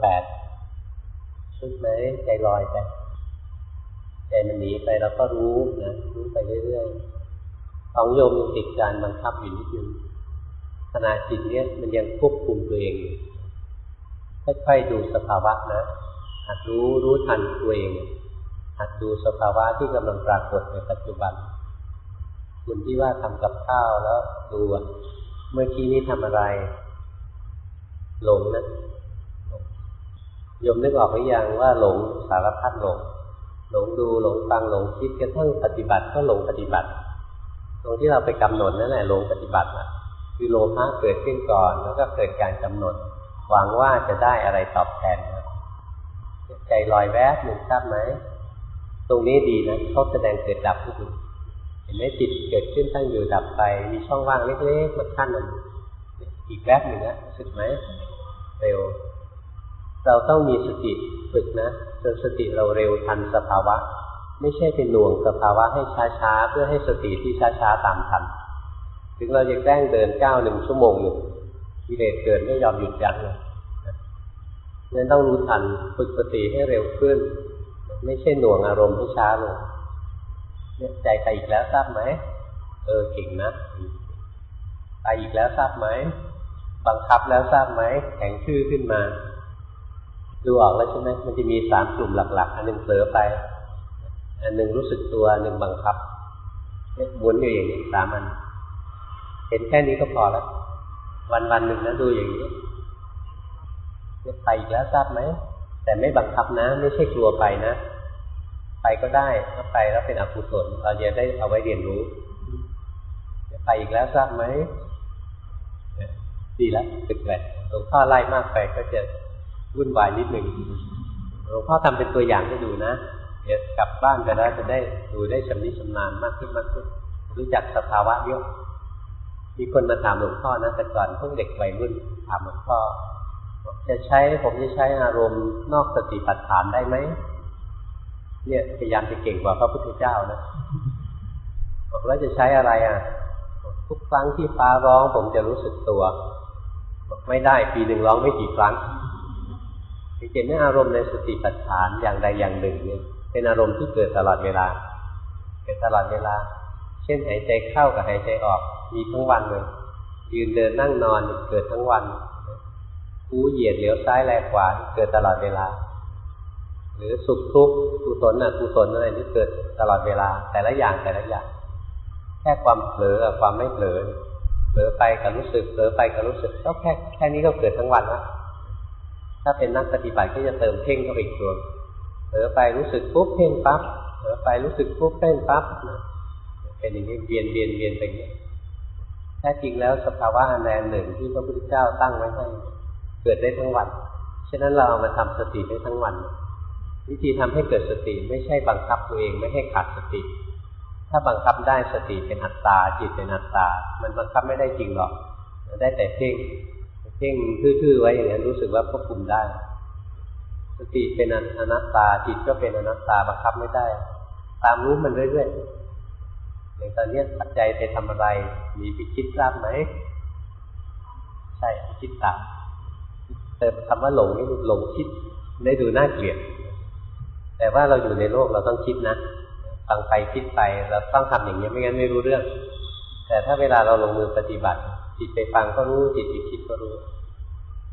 8ใช่ไหมใจลอยไปใจมันหนีไปเราก็รู้นะรู้ไปเรื่อยๆของโยมยังติดการบังคับอยู่นิดนึงขณะจิตเนี้ยมันยังควบคุมตัวเองค่อยๆดูสภาวะนะหัดรู้ทันตัวเองหัดดูสภาวะที่กำลังปรากฏในปัจจุบันคุณที่ว่าทำกับข้าวแล้วดูเมื่อกี้นี้ทำอะไรหลงนะโยมนึกออกหรือยังว่าหลงสารพัดหลงดูหลงฟังหลงคิดกระทั่งปฏิบัติก็หลงปฏิบัติตรงที่เราไปกำหนดนั่นแหละหลงปฏิบัติคือโลภะเกิดขึ้นก่อนแล้วก็เกิดการกำหนดหวังว่าจะได้อะไรตอบแทนใจลอยแวบหนึ่งทราบไหมตรงนี้ดีนะเขาแสดงเกิดดับทุกทีเห็นไหมจิตเกิดขึ้นตั้งอยู่ดับไปมีช่องว่างเล็กๆมันขั้นมันอีกแวบหนึ่งนะรู้สึกไหมเร็วเราต้องมีสติฝึกนะจนสติเราเร็วทันสภาวะไม่ใช่เป็นหน่วงสภาวะให้ช้าๆเพื่อให้สติที่ช้าๆตามทันถึงเราจะแกล้งเดินก้าว1 ชั่วโมงกิเลสเกิดไม่ยอมหยุดยั้งเลยงั้นต้องรู้ทันฝึกสติให้เร็วขึ้นไม่ใช่หน่วงอารมณ์ให้ช้าลงเนี่ยใจไปอีกแล้วทราบไหมเก่งนะไปอีกแล้วทราบไหมบังคับแล้วทราบไหมแข็งชื่อขึ้นมาดูออกแล้วใช่ไหมมันจะมี3 กลุ่มหลักๆอันหนึ่งเผลอไปอันหนึ่งรู้สึกตัวอันหนึ่งบังคับเนี่ยหมุนอยู่อย่างนี้3 อันเห็นแค่นี้ก็พอแล้ววันหนึ่งนะดูอย่างนี้ไปอีกแล้วทราบไหมแต่ไม่บังคับนะไม่ใช่กลัวไปนะไปก็ได้ถ้าไปแล้วเป็นอกุศลเราจะได้เอาไว้เรียนรู้ไปอีกแล้วทราบไหมดีแล้วตึกแหละหลวงพ่อไล่มากไปก็จะวุ่นวายนิดหนึ่งหลวงพ่อทำเป็นตัวอย่างให้ดูนะเดี๋ยวกลับบ้านไปแล้วจะได้ดูได้ชำนิชำนาญมากขึ้นรู้จักสภาวะเยอะมีคนมาถามหลวงพ่อนะแต่ก่อนพวกเด็กวัยรุ่นถามหลวงพ่อผมจะใช้อารมณ์นอกสติปัฏฐานได้ไหมเนี่ยพยายามจะเก่งกว่าพระพุทธเจ้านะบอกแล้วจะใช้อะไรทุกครั้งที่ฟ้าร้องผมจะรู้สึกตัวบอกไม่ได้ปีหนึ่งร้องไม่กี่ครั้งเห็นอารมณ์ในสติปัฏฐานอย่างใดอย่างหนึ่งเนี่ยเป็นอารมณ์ที่เกิดตลอดเวลาเกิดตลอดเวลาเช่นหายใจเข้ากับหายใจออกมีทั้งวันเลยยืนเดินนั่งนอนเกิดทั้งวันหูเหยียดเหลียวซ้ายแลขวาเกิดตลอดเวลาหรือสุขทุกข์กุศลกุศลอะไรที่เกิดตลอดเวลาแต่ละอย่างแค่ความเผลอกับความไม่เผลอไปกับรู้สึกเผลอไปกับรู้สึกก็แค่นี้ก็เกิดทั้งวันแล้วถ้าเป็นนักปฏิบัติก็จะเติมเพ่งเข้าไปอีกตัวเผลอไปรู้สึกปุ๊บเพ่งปั๊บเผลอไปรู้สึกปุ๊บเพ่งปั๊บเป็นอย่างนี้เวียนไปอย่างนี้แท้จริงแล้วสภาวะอันใดหนึ่งที่พระพุทธเจ้าตั้งไว้ให้เกิดได้ทั้งวันฉะนั้นเราเอามาทำสติได้ทั้งวันวิธีทำให้เกิดสติไม่ใช่บังคับตัวเองไม่ให้ขาดสติถ้าบังคับได้สติเป็นอัตตาจิตเป็นอัตตามันบังคับไม่ได้จริงหรอกได้แต่เพ่งทื่อๆไว้อย่างนั้นรู้สึกว่าควบคุมได้สติเป็นอนัตตาจิตก็เป็นอนัตตาบังคับไม่ได้ตามรู้มันเรื่อยๆอย่างตอนนี้ปัจจัยไปทำอะไรมีไปคิดทราบไหมใช่ไปคิดตามแต่คำว่าหลงนี่หลงคิดได้ดูน่าเกลียดแต่ว่าเราอยู่ในโลกเราต้องคิดนะฟังไปคิดไปเราต้องทำอย่างนี้ไม่งั้นไม่รู้เรื่องแต่ถ้าเวลาเราลงมือปฏิบัติจิตไปฟังก็รู้จิตไปคิดก็รู้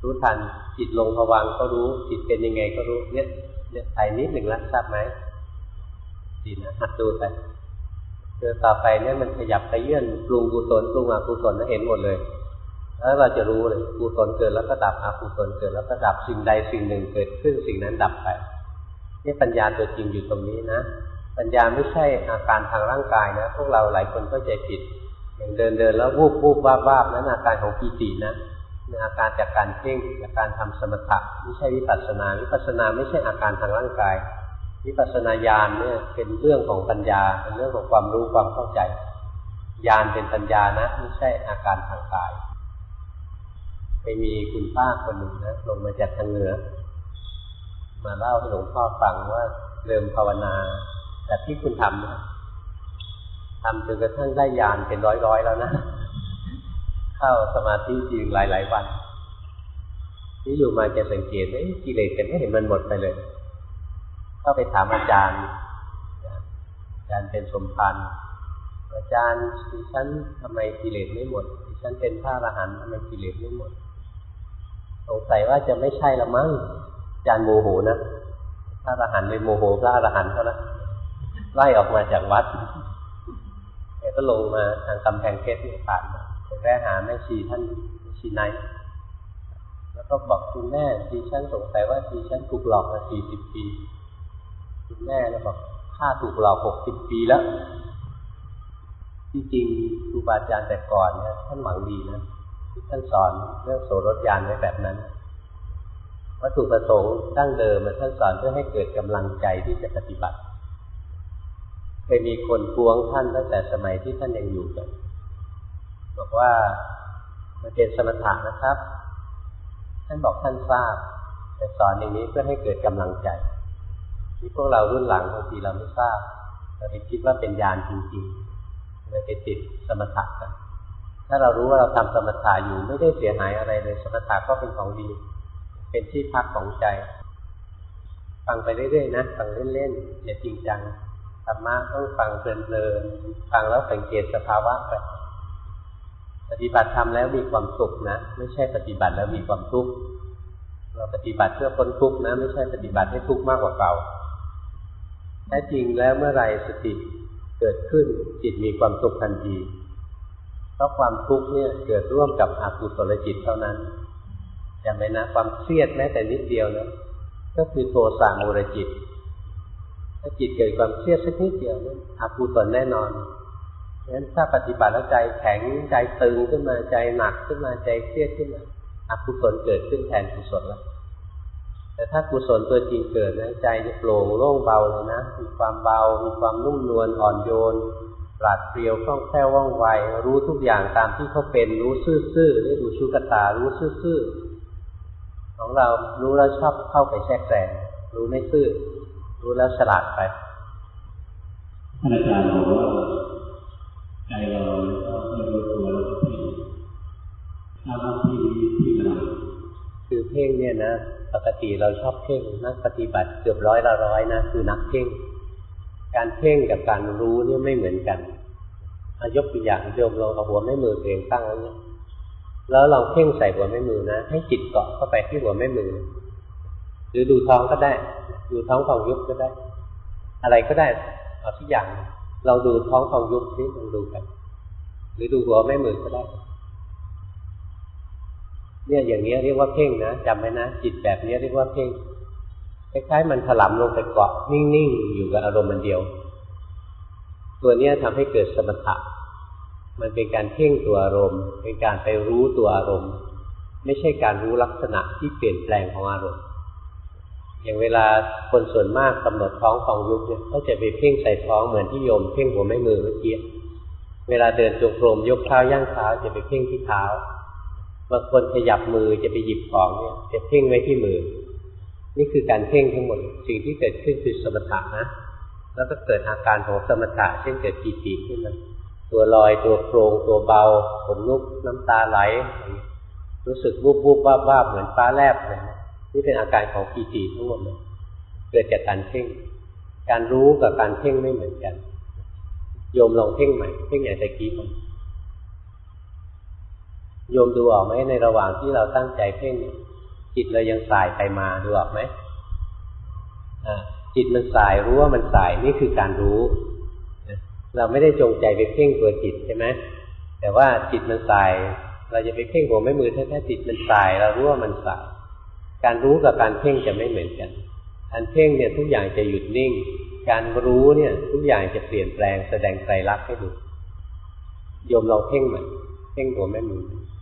รู้ทันจิตลงภวังค์ก็รู้จิตเป็นยังไงก็รู้เนี่ยไปนิดหนึ่งละทราบไหมดีนะหัดดูไปต่อไปเนี่ยมันขยับไปเยื่อนปรุงกุศลปรุงอกุศลแล้วเห็นหมดเลยแล้วเราจะรู้เลยกุศลเกิดแล้วก็ดับอกุศลเกิดแล้วก็ดับสิ่งใดสิ่งหนึ่งเกิดขึ้นสิ่งนั้นดับไปนี่ปัญญาตัวจริงอยู่ตรงนี้นะปัญญาไม่ใช่อาการทางร่างกายนะพวกเราหลายคนเข้าใจผิดอย่างเดินแล้ววูบวาบนั้นอาการของปีตินะเป็นอาการจากการเพ่งจากการทำสมถะไม่ใช่วิปัสสนาไม่ใช่อาการทางร่างกายวิปัสสนาญาณเนี่ยเป็นเรื่องของปัญญาเป็นเรื่องของความรู้ความเข้าใจญาณเป็นปัญญานะไม่ใช่อาการทางกายไปมีคุณป้าคนหนึ่งนะลงมาจากทางเหนือมาเล่าให้หลวงพ่อฟังว่าเริ่มภาวนาแบบที่คุณทำนะทำจนกระทั่งได้ญาณเป็นร้อยแล้วนะเข้าสมาธิจริงหลายวันนี่อยู่มาจะสังเกตกิเลสแต่ไม่เห็นมันหมดไปเลยเข้าไปถามอาจารย์เป็นสมภารอาจารย์ดิฉันทำไมกิเลสไม่หมดดิฉันเป็นพระอรหันต์ทำไมกิเลสไม่หมดสงสัยว่าจะไม่ใช่ละมั้งอาจารย์โมโหนะพระอรหันต์เลยโมโหพระอรหันต์เขาละไล่ออกมาจากวัดแกก็ลงมาทางกำแพงเพชรนี่ผ่านมาไปแวะหาแม่ชีท่านชีไนท์แล้วก็บอกคุณแม่ดิฉันสงสัยว่าดิฉันถูกหลอกมา40 ปีคุณแม่แล้วบอกข้าถูกหลอก60 ปีแล้วจริงๆครูบาอาจารย์แต่ก่อนเนี่ยท่านหวังดีนะที่ท่านสอนเรื่องโสรถญาณไว้แบบนั้นวัตถุประสงค์ดั้งเดิมท่านสอนเพื่อให้เกิดกำลังใจที่จะปฏิบัติเคยมีคนท้วงท่านตั้งแต่สมัยที่ท่านยังอยู่กันบอกว่ามันเป็นสมถะนะครับท่านบอกท่านทราบแต่สอนอย่างนี้เพื่อให้เกิดกำลังใจที่พวกเรารุ่นหลังบางทีเราไม่ทราบเราไปคิดว่าเป็นญาณจริงๆเลยไปติดสมถะกันถ้าเรารู้ว่าเราทำสมถะอยู่ไม่ได้เสียหายอะไรเลยสมถะก็เป็นของดีเป็นที่พักของใจฟังไปเรื่อยๆนะฟังเล่นๆอย่าจริงจังธรรมะต้องฟังเพลินๆฟังแล้วสังเกตสภาวะไปปฏิบัติธรรมแล้วมีความสุขนะไม่ใช่ปฏิบัติแล้วมีความทุกข์เราปฏิบัติเพื่อพ้นทุกข์นะไม่ใช่ปฏิบัติให้ทุกข์มากกว่าเก่าแท้จริงแล้วเมื่อไรสติเกิดขึ้นจิตมีความสุขทันทีเพราะความทุกข์เนี่ยเกิดร่วมกับอกุศลจิตเท่านั้นจำไว้นะความเครียดแม้แต่นิดเดียวนะก็คือโทสะมูลจิตถ้าจิตเกิดความเครียดสักนิดเดียวนั้นอกุศลแน่นอนงั้นถ้าปฏิบัติแล้วใจแข็งใจตึงขึ้นมาใจหนักขึ้นมาใจเครียดขึ้นมาอกุศลเกิดขึ้นแทนกุศลแล้วแต่ถ้ากุศลตัวจริงเกิดนะใจจะโปร่งโล่งเบาเลยนะมีความเบามีความนุ่มนวลอ่อนโยนปราดเปรียวคล่องแคล่วว่องไวรู้ทุกอย่างตามที่เขาเป็นรู้ซื่อๆได้ดูชุกตารู้ซื่อๆของเรารู้แล้วชอบเข้าไปแทรกแซงรู้ไม่ซื่อรู้แล้วฉลาดไปท่านอาจารย์บอกว่าใจเราก็ไม่รู้ตัวแล้วก็เพ่งถ้าว่าที่กำลังคือเพ่งเนี่ยนะปกติเราชอบเพ่งนักปฏิบัติเกือบ100 ละ 100นะคือนักเพ่งการเพ่งกับการรู้เนี่ยไม่เหมือนกันยกตัวอย่างโยมลองเอาหัวแม่มือตัวเองตั้งไว้เนี่ยแล้วลองเพ่งใส่หัวแม่มือนะให้จิตเกาะเข้าไปที่หัวแม่มือหรือดูท้องก็ได้ดูท้องของยุบก็ได้อะไรก็ได้เอาทุกอย่างเราดูท้องของยุบนี่ลองดูกันหรือดูหัวแม่มือก็ได้เนี่ยอย่างนี้เรียกว่าเพ่งนะจำไว้นะจิตแบบนี้เรียกว่าเพ่งคล้ายๆมันถลำลงไปเกาะนิ่งๆอยู่กับอารมณ์มันเดียวตัวนี้ทำให้เกิดสมถะมันเป็นการเพ่งตัวอารมณ์เป็นการไปรู้ตัวอารมณ์ไม่ใช่การรู้ลักษณะที่เปลี่ยนแปลงของอารมณ์อย่างเวลาคนส่วนมากกำหนดท้องของยุบเนี่ยก็จะไปเพ่งใส่ท้องเหมือนที่โยมเพ่งหัวแม่มือเมื่อกี้เวลาเดินจงกรมยกเท้าย่างเท้าจะไปเพ่งที่เท้าบางคนขยับมือจะไปหยิบของเนี่ยจะเพ่งไว้ที่มือนี่คือการเพ่งทั้งหมดสิ่งที่เกิดขึ้นคือสมถะนะแล้วก็เกิดอาการของสมถะเช่นเกิดปีติขึ้นมาตัวลอยตัวโครงตัวเบาขนลุกน้ำตาไหลรู้สึกวูบๆวาบๆเหมือนฟ้าแลบเลยนี่เป็นอาการของปีติทั้งหมดเลยเกิดจากการเพ่งการรู้กับการเพ่งไม่เหมือนกันโยมลองเพ่งใหม่เพ่งอย่างตะกี้มันโยมดูออกไหมในระหว่างที่เราตั้งใจเพ่งจิตเรายังสายไปมาดูออกไหมจิตมันสายรู้ว่ามันสายนี่คือการรู้เราไม่ได้จงใจไปเพ่งตัวจิตใช่ไหมแต่ว่าจิตมันสายเราจะไปเพ่งหัวแม่มือแท้ๆจิตมันสายเรารู้ว่ามันสายการรู้กับการเพ่งจะไม่เหมือนกันการเพ่งเนี่ยทุกอย่างจะหยุดนิ่งการรู้เนี่ยทุกอย่างจะเปลี่ยนแปลงแสดงไตรลักษณ์ให้ดูโยมลองเพ่งใหม่เพ่งหัวแม่มือ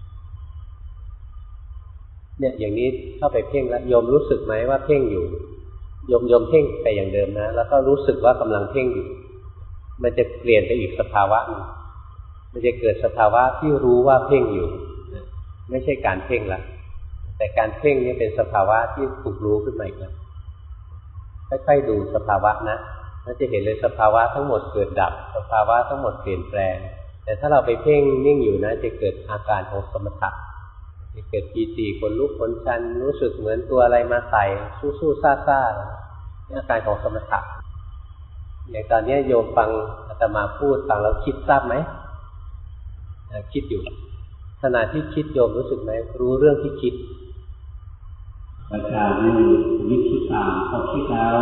เนี่ยอย่างนี้เข้าไปเพ่งแล้วโยมรู้สึกไหมว่าเพ่งอยู่โยมเพ่งไปอย่างเดิมนะแล้วก็รู้สึกว่ากำลังเพ่งอยู่มันจะเปลี่ยนไปอีกสภาวะนึงมันจะเกิดสภาวะที่รู้ว่าเพ่งอยู่ไม่ใช่การเพ่งละแต่การเพ่งนี่เป็นสภาวะที่ถูกรู้ขึ้นมาอีกแล้วค่อยๆดูสภาวะนะแล้วจะเห็นเลยสภาวะทั้งหมดเกิดดับสภาวะทั้งหมดเปลี่ยนแปลงแต่ถ้าเราไปเพ่งนิ่งอยู่นะจะเกิดอาการของสมถะจะเกิดปีติขนลุกขนชันรู้สึกเหมือนตัวอะไรมาไต่สู้ๆซ่าๆนี่อาการของสมถะอย่างตอนนี้โยมฟังอาตมาพูดฟังแล้วคิดทราบไหมคิดอยู่ขณะที่คิดโยมรู้สึกไหมรู้เรื่องที่คิดอาจารย์นี่คิดตามพอคิดแล้ว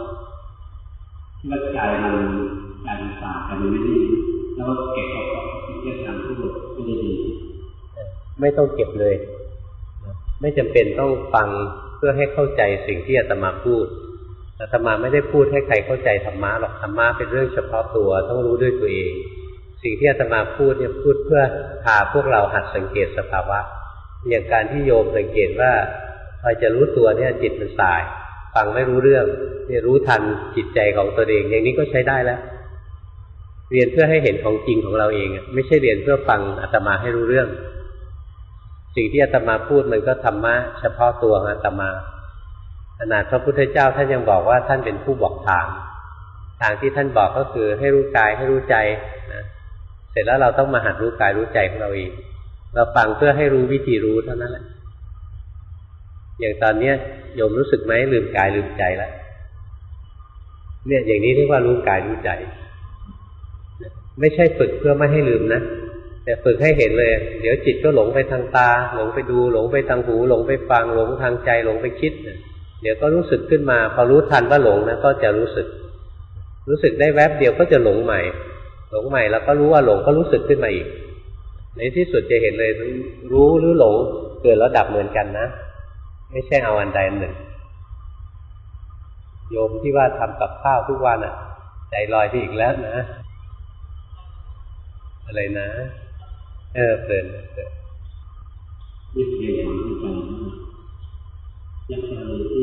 ใจมันสากันไม่ดีแล้วเก็บเอาคิดเรื่องการพูดไม่ได้ดีไม่ต้องเก็บเลยไม่จำเป็นต้องฟังเพื่อให้เข้าใจสิ่งที่อาตมาพูดอาตมาไม่ได้พูดให้ใครเข้าใจธรรมะหรอกธรรมะเป็นเรื่องเฉพาะตัวต้องรู้ด้วยตัวเองสิ่งที่อาตมาพูดเนี่ยพูดเพื่อพาพวกเราหัดสังเกตสภาวะอย่างการที่โยมสังเกตว่าพอจะรู้ตัวเนี่ยจิตมันสายฟังไม่รู้เรื่องเนี่ยรู้ทันจิตใจของตัวเองอย่างนี้ก็ใช้ได้แล้วเรียนเพื่อให้เห็นของจริงของเราเองไม่ใช่เรียนเพื่อฟังอาตมาให้รู้เรื่องสิ่งที่อาตมาพูดมันก็ธรรมะเฉพาะตัวของอาตมาขนาดพระพุทธเจ้าท่านยังบอกว่าท่านเป็นผู้บอกทางที่ท่านบอกก็คือให้รู้กายให้รู้ใจนะเสร็จแล้วเราต้องมาหัดรู้กายรู้ใจของเราเองเราฟังเพื่อให้รู้วิธีรู้เท่านั้นแหละอย่างตอนนี้โยมรู้สึกไหมลืมกายลืมใจแล้วเนี่ยอย่างนี้เรียกว่ารู้กายรู้ใจไม่ใช่ฝึกเพื่อไม่ให้ลืมนะแต่ฝึกให้เห็นเลยเดี๋ยวจิตก็หลงไปทางตาหลงไปดูหลงไปทางหูหลงไปฟังหลงทางใจหลงไปคิดเดี๋ยวก็รู้สึกขึ้นมาพอรู้ทันว่าหลงนะก็จะรู้สึกได้แวบเดียวก็จะหลงใหม่แล้วก็รู้ว่าหลงก็รู้สึกขึ้นมาอีกในที่สุดจะเห็นเลยรู้หรือหลงเกิดแล้วดับเหมือนกันนะไม่ใช่เอาอันใดอันหนึ่งโยมที่ว่าทำกับข้าวทุกวันใจลอยไปอีกแล้วนะอะไรนะเพลินนี่คือของที่การยังกรณีที่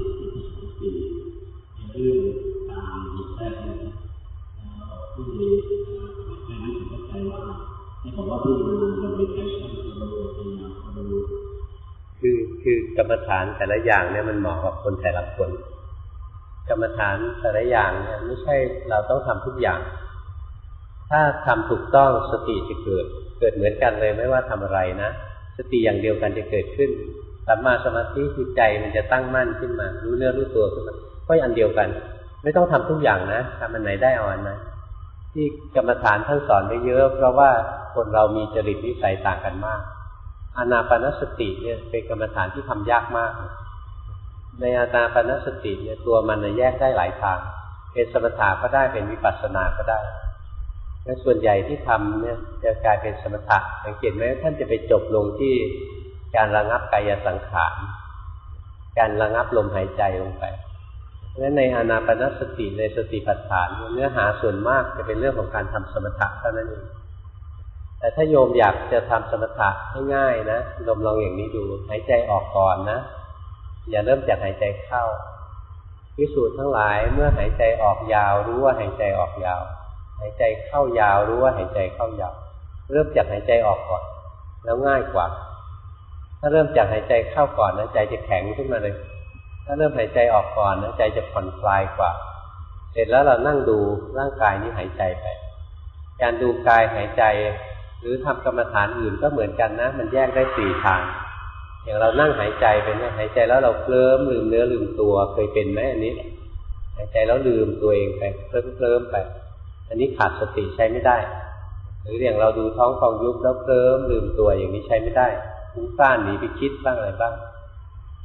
เรื่องตามแท้ผู้เรียนในนั้นเข้าใจว่าที่บอกว่าผู้รู้เราไปใช้ช่องเราพยายามรู้คือกรรมฐานแต่ละอย่างเนี่ยมันเหมาะกับคนแต่ละคนกรรมฐานแต่ละอย่างเนี่ยไม่ใช่เราต้องทำทุกอย่างถ้าทำถูกต้องสติจะเกิดเหมือนกันเลยไม่ว่าทำอะไรนะสติอย่างเดียวกันจะเกิดขึ้นสัมมาสมาธิคือใจมันจะตั้งมั่นขึ้นมารู้เนื้อรู้ตัวขึ้นมาก็อันเดียวกันไม่ต้องทำทุกอย่างนะทำอันไหนได้เอาอันนั้นที่กรรมฐานท่านสอนไว้เยอะเพราะว่าคนเรามีจริตนิสัยต่างกันมากอานาปานสติเนี่ยเป็นกรรมฐานที่ทำยากมากในอานาปานสติเนี่ยตัวมันแยกได้หลายทางเป็นสมถะก็ได้เป็นวิปัสสนาก็ได้แต่ส่วนใหญ่ที่ทำเนี่ยจะกลายเป็นสมถะสังเกตไหมท่านจะไปจบลงที่การระงับกายสังขารการระงับลมหายใจลงไปเพราะฉะนั้นในอานาปานสติในสติปัฏฐานเนื้อหาส่วนมากจะเป็นเรื่องของการทำสมถะเท่านั้นเองแต่ถ้าโยมอยากจะทำสมถะให้ง่ายนะโยมลองอย่างนี้ดูหายใจออกก่อนนะอย่าเริ่มจากหายใจเข้าภิกษุทั้งหลายเมื่อหายใจออกยาวรู้ว่าหายใจออกยาวหายใจเข้ายาวรู้ว่าหายใจเข้ายาวเริ่มจากหายใจออกก่อนแล้วง่ายกว่าถ้าเริ่มจากหายใจเข้าก่อนนะใจจะแข็งขึ้นมาเลยถ้าเริ่มหายใจออกก่อนนะใจจะผ่อนคลายกว่าเสร็จแล้วเรานั่งดูร่างกายนี้หายใจไปการดูกายหายใจหรือทำกรรมฐานอื่นก็เหมือนกันนะมันแยกได้4ทางอย่างเรานั่งหายใจไปเนี่ยหายใจแล้วเราเคลิ้มลืมเนื้อลืมตัวเคยเป็นไหมอันนี้หายใจแล้วลืมตัวเองไปเคลิ้มไปอันนี้ขาดสติใช้ไม่ได้หรืออย่างเราดูท้องพองยุบแล้วเคลิ้มลืมตัวอย่างนี้ใช้ไม่ได้ฟุ้งซ่านหนีไปคิดบ้างอะไรบ้าง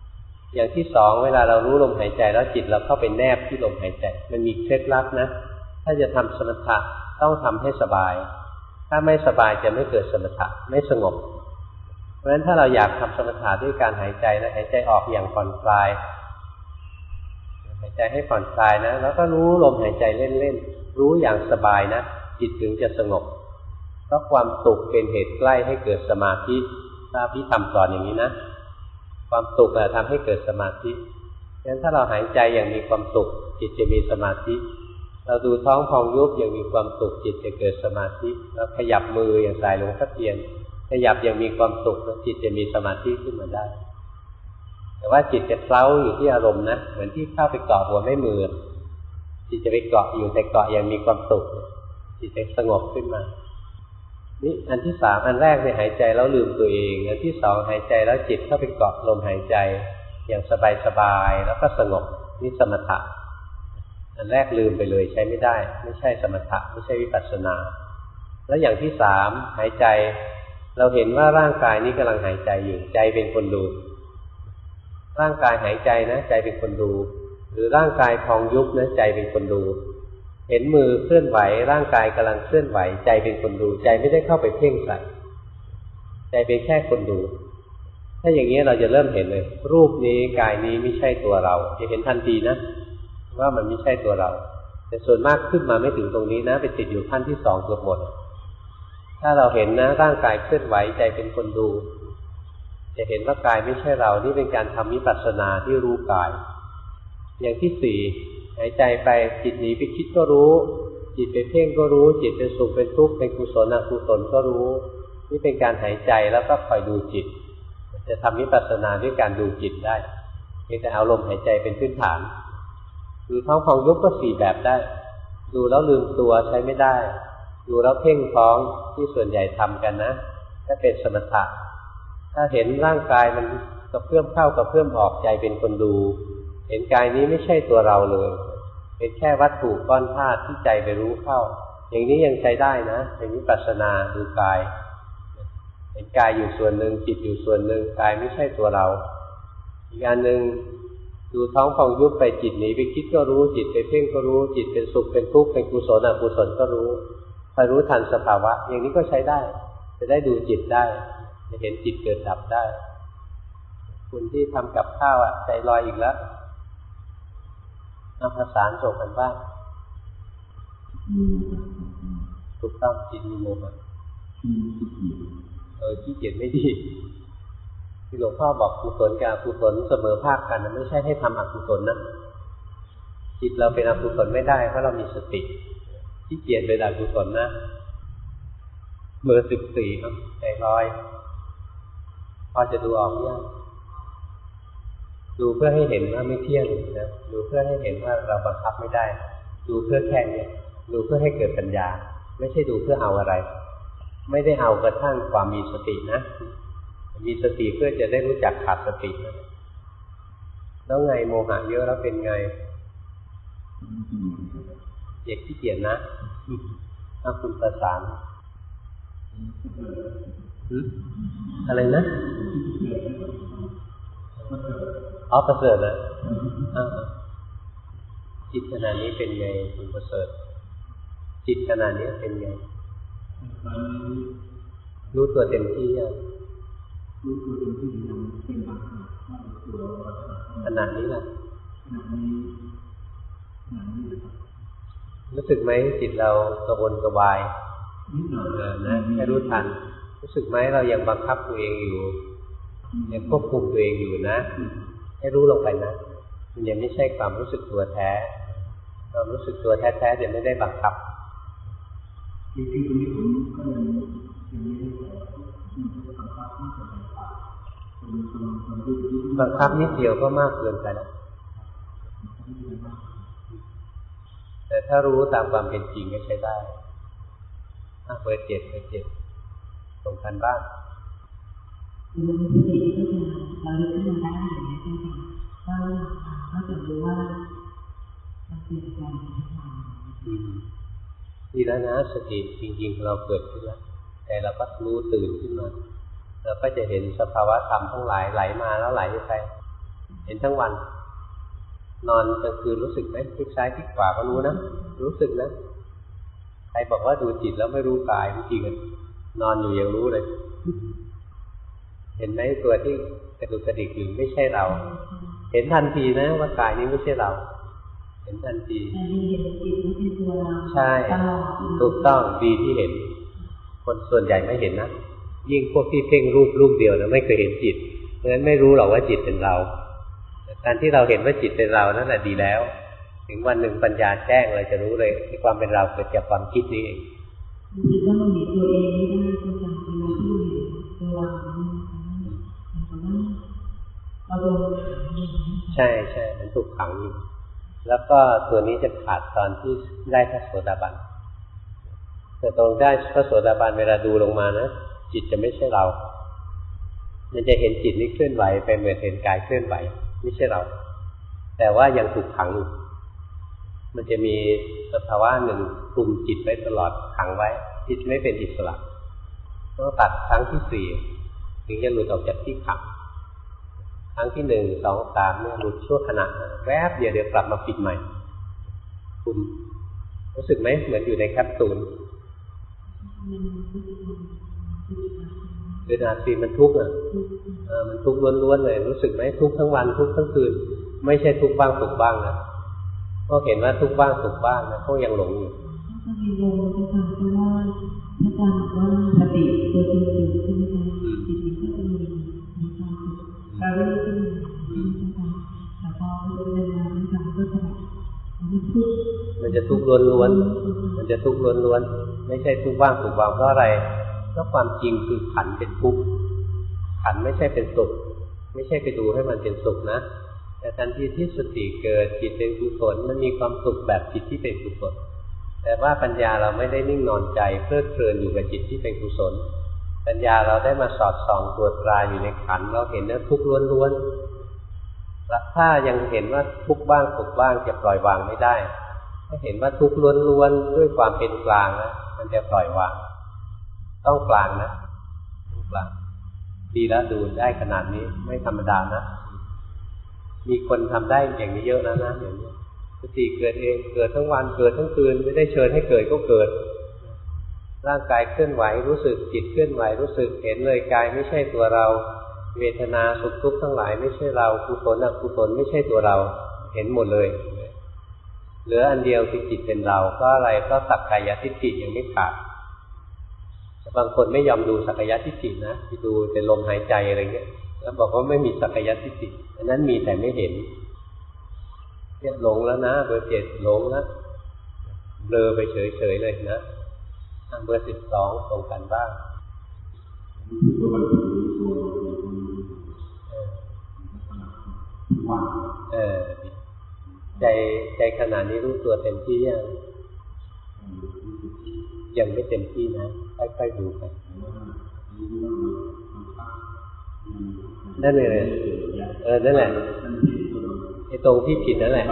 อย่างที่สองเวลาเรารู้ลมหายใจแล้วจิตเราเข้าไปแนบที่ลมหายใจมันมีเคล็ดลับนะถ้าจะทำสมถะต้องทำให้สบายถ้าไม่สบายจะไม่เกิดสมถะไม่สงบเพราะฉะนั้นถ้าเราอยากทำสมถะด้วยการหายใจนะหายใจออกอย่างผ่อนคลายหายใจให้ผ่อนคลายนะแล้วก็รู้ลมหายใจเล่นๆรู้อย่างสบายนะจิตถึงจะสงบเพราะความสุขเป็นเหตุใกล้ให้เกิดสมาธิถ้าพี่ทำสอนอย่างนี้นะความสุขทำให้เกิดสมาธิฉะนั้นถ้าเราหายใจอย่างมีความสุขจิตจะมีสมาธิเราดูท้องพองยุบอย่างมีความสุขจิตจะเกิดสมาธิแล้วขยับมืออย่างสายหลวงพ่อเทียนขยับอย่างมีความสุขแล้วจิตจะมีสมาธิขึ้นมาได้แต่ว่าจิตจะเคล้าอยู่ที่อารมณ์นะเหมือนที่เข้าไปเกาะหัวแม่มือจิตจะไปเกาะอยู่แต่เกาะอย่างมีความสุขจิตจะสงบขึ้นมานี่อันที่สามอันแรกเนี่ยหายใจแล้วลืมตัวเองอันที่สองหายใจแล้วจิตเข้าไปเกาะลมหายใจอย่างสบายๆแล้วก็สงบนี่สมถะอันแรกลืมไปเลยใช้ไม่ได้ไม่ใช่สมถะไม่ใช่วิปัสสนาแล้วอย่างที่สามหายใจเราเห็นว่าร่างกายนี้กำลังหายใจอยู่ใจเป็นคนดูร่างกายหายใจนะใจเป็นคนดูหรือร่างกายพองยุบนะใจเป็นคนดูเห็นมือเคลื่อนไหวร่างกายกำลังเคลื่อนไหวใจเป็นคนดูใจไม่ได้เข้าไปเพ่งใส่ใจเป็นแค่คนดูถ้าอย่างนี้เราจะเริ่มเห็นเลยรูปนี้กายนี้ไม่ใช่ตัวเราจะเห็นทันทีนะว่ามันไม่ใช่ตัวเราแต่ส่วนมากขึ้นมาไม่ถึงตรงนี้นะไปติดอยู่ขั้นที่สองเกือบหมดถ้าเราเห็นนะร่างกายเคลื่อนไหวใจเป็นคนดูจะเห็นว่ากายไม่ใช่เรานี่เป็นการทำวิปัสสนาที่รู้กายอย่างที่สี่หายใจไปจิตหนีไปคิดก็รู้จิตไปเพ่งก็รู้จิตเป็นสุขเป็นทุกข์เป็นกุศลอกุศลก็รู้นี่เป็นการหายใจแล้วก็คอยดูจิตจะทำวิปัสสนาด้วยการดูจิตได้เพียงแต่เอาลมหายใจเป็นพื้นฐานดูท้องพองยุบก็สี่แบบได้ดูแล้วลืมตัวใช้ไม่ได้ดูแล้วเพ่งท้องที่ส่วนใหญ่ทำกันนะก็เป็นสมถะถ้าเห็นร่างกายมันกระเพื่อมเข้ากระเพื่อมออกใจเป็นคนดูเห็นกายนี้ไม่ใช่ตัวเราเลยเป็นแค่วัตถุก้อนธาตุที่ใจไปรู้เข้าอย่างนี้ยังใช้ได้นะเป็นวิปัสสนาดูกายเห็นกายอยู่ส่วนหนึ่งจิตอยู่ส่วนหนึ่งกายไม่ใช่ตัวเราอีกอันหนึ่งดูท้องพองยุบไปจิตหนีไปคิดก็รู้จิตไปเพ่งก็รู้จิตเป็นสุขเป็นทุกข์เป็นกุศลอกุศลก็รู้คอยรู้ทันสภาวะอย่างนี้ก็ใช้ได้จะได้ดูจิตได้จะเห็นจิตเกิดดับได้คุณที่ทำกับข้าวใจลอยอีกแล้วเอาภาษาส่งกันบ้างถูกต้องจิตมีโมหะขี้เกียจไม่ดีที่หลวงพ่อบอกกุศลกับอกุศลเสมอภาคกันไม่ใช่ให้ทำอกุศลนะจิตเราเป็นอกุศลไม่ได้เพราะเรามีสติขี้เกียจเป็นอกุศลนะเบอร์14ครับใจลอยพอจะดูออกยังดูเพื่อให้เห็นว่าไม่เที่ยงนะดูเพื่อให้เห็นว่าเราบังคับไม่ได้ดูเพื่อแค่นี้ดูเพื่อให้เกิดปัญญาไม่ใช่ดูเพื่อเอาอะไรไม่ได้เอากระทั่งความมีสตินะมีสติเพื่อจะได้รู้จักขาดสติแล้วไงโมหะเยอะแล้วเป็นไงเด็กที่เกียจนะถ้าคุณประสานอะไรนะประเสริฐนะจิตขนาดนี้เป็นไงคุณประเสริฐจิตขนาดนี้เป็นไงรู้ตัวเต็มที่ยังรู้ตัวเต็มที่ยังเป็นบางขนาดนี้ล่ะรู้สึกไหมจิตเรากระวนกระวายนะให้รู้ทันรู้สึกไหมเรายังบังคับตัวเองอยู่ยังควบคุมตัวเองอยู่นะให้รู้ลงไปนะมันยังไม่ใช่ความรู้สึกตัวแท้ความรู้สึกตัวแท้ๆจะไม่ได้บังคับจริงๆตรงนี้ผมก็ยังไม่ได้บังคับนิดเดียวก็มากเกินไปแล้วแต่ถ้ารู้ตามความเป็นจริงก็ใช้ได้เปิดเจ็ดตรงกันบ้างรู้สติก็จะเราลึกขึ้นมาได้อย่างนี้ใช่ไหมก็จะรู้ว่ามันเปลี่ยนแปลงดีแล้วนะสติจริงๆเราเกิดขึ้นแล้วแต่เราก็รู้ตื่นขึ้นมาเราก็จะเห็นสภาวะธรรมทั้งหลายไหลมาแล้วไหลไปเห็นทั้งวันนอนกลางคืนรู้สึกไหมพลิกซ้ายพลิกขวาก็รู้นะรู้สึกนะใครบอกว่าดูจิตแล้วไม่รู้กายจริงๆนอนอยู่ยังรู้เลยเห็นไหมตัวที่กระดุกกระดิกอยู่ไม่ใช่เราเห็นทันทีนะว่ากายนี้ไม่ใช่เราเห็นทันทีใช่ถูกต้องดีที่เห็นคนส่วนใหญ่ไม่เห็นนะยิ่งพวกที่เพ่งรูปเดียวนะไม่เคยเห็นจิตเพราะฉะนั้นไม่รู้หรอกว่าจิตเป็นเราการที่เราเห็นว่าจิตเป็นเรานั่นแหละดีแล้วถึงวันหนึ่งปัญญาแจ้งเราจะรู้เลยที่ความเป็นเราเกิดจากความคิดนี้เองคือว่ามันเห็นตัวเองไม่ได้ก็ตามเวลาที่เห็นตัวเราใช่ใช่มันถูกขังอยู่แล้วก็ตัวนี้จะขาดตอนที่ได้พระโสดาบันแต่ตรงได้พระโสดาบันเวลาดูลงมานะจิตจะไม่ใช่เรามันจะเห็นจิตนี้เคลื่อนไหวไปเหมือนเห็นกายเคลื่อนไหวไม่ใช่เราแต่ว่ายังถูกขังอยู่มันจะมีสภาวะหนึ่งคลุมจิตไว้ตลอดขังไว้จิตไม่เป็นอิสระต้องตัดครั้งที่สี่ถึงจะหลุดออกจากที่ขังครั้งที่หนึ่งสองสามเนี่ยหลุดชั่วขณะแวบเดียวกลับมาปิดใหม่คุณรู้สึกไหมเหมือนอยู่ในแคปซูลเวลาสีมันทุกข์มันทุกข์ล้วนๆเลยรู้สึกไหมทุกข์ทั้งวันทุกข์ทั้งคืนไม่ใช่ทุกข์บ้างสุขบ้างนะก็เห็นว่าทุกข์บ้างสุขบ้างนะก็ยังหลงอยู่ก็มีโยมที่ทำเพราะว่าอาจารย์บอกว่าสติตัวจริงๆใช่ไหมคะจิตมันก็จะมีความสุขเราเริ่มขึ้นแต่พอเวลาไม่ทำก็จะมันจะทุกข์ล้วนๆมันจะทุกข์ล้วนๆไม่ใช่ทุกข์บ้างสุขบ้างเพราะอะไรก็ความจริงคือขันเป็นทุกข์ขันไม่ใช่เป็นสุขไม่ใช่ไปดูให้มันเป็นสุขนะแต่ทันทีที่สติเกิดจิตเป็นกุศลมันมีความสุขแบบจิตที่เป็นกุศลแต่ว่าปัญญาเราไม่ได้นิ่งนอนใจเพลิดเพลินอยู่กับจิตที่เป็นกุศลปัญญาเราได้มาสอดส่องตรวจตราอยู่ในขันเราเห็นว่าทุกข์ล้วนๆแล้วถ้ายังเห็นว่าทุกข์บ้างสุขบ้างจะปล่อยวางไม่ได้ถ้าเห็นว่าทุกข์ล้วนๆด้วยความเป็นกลางนะมันจะปล่อยวางต้องกลางนะต้องกลางดีแล้วดูได้ขนาดนี้ไม่ธรรมดานะมีคนทำได้อย่างนี้เยอะนะอย่างนี้สติเกิดเองเกิดทั้งวันเกิดทั้งคืนไม่ได้เชิญให้เกิดก็เกิดร่างกายเคลื่อนไหวรู้สึกจิตเคลื่อนไหวรู้สึกเห็นเลยกายไม่ใช่ตัวเราเวทนาสุขทุกข์ทั้งหลายไม่ใช่เรากุศลอกุศลไม่ใช่ตัวเราเห็นหมดเลยเหลืออันเดียวคือจิตเป็นเราก็อะไรก็สักกายทิฏฐิยังไม่ขาดบางคนไม่ยอมดูสักกายทิฏฐินะไปดูแต่ลมหายใจอะไรเงี้ยแล้วบอกว่าไม่มีสักกายทิฏฐิอันนั้นมีแต่ไม่เห็นเนี่ยหลงแล้วนะเบอร์7หลงแล้วเบลอไปเฉยๆเลยนะเบอร์12ตรงกันบ้างใจขนาดนี้รู้ตัวเต็มที่ยังไม่เต็มที่นะค่อยๆดูไปนั่นเลยนั่นแหละไอ้ตรงที่ผิดนั่นแหละ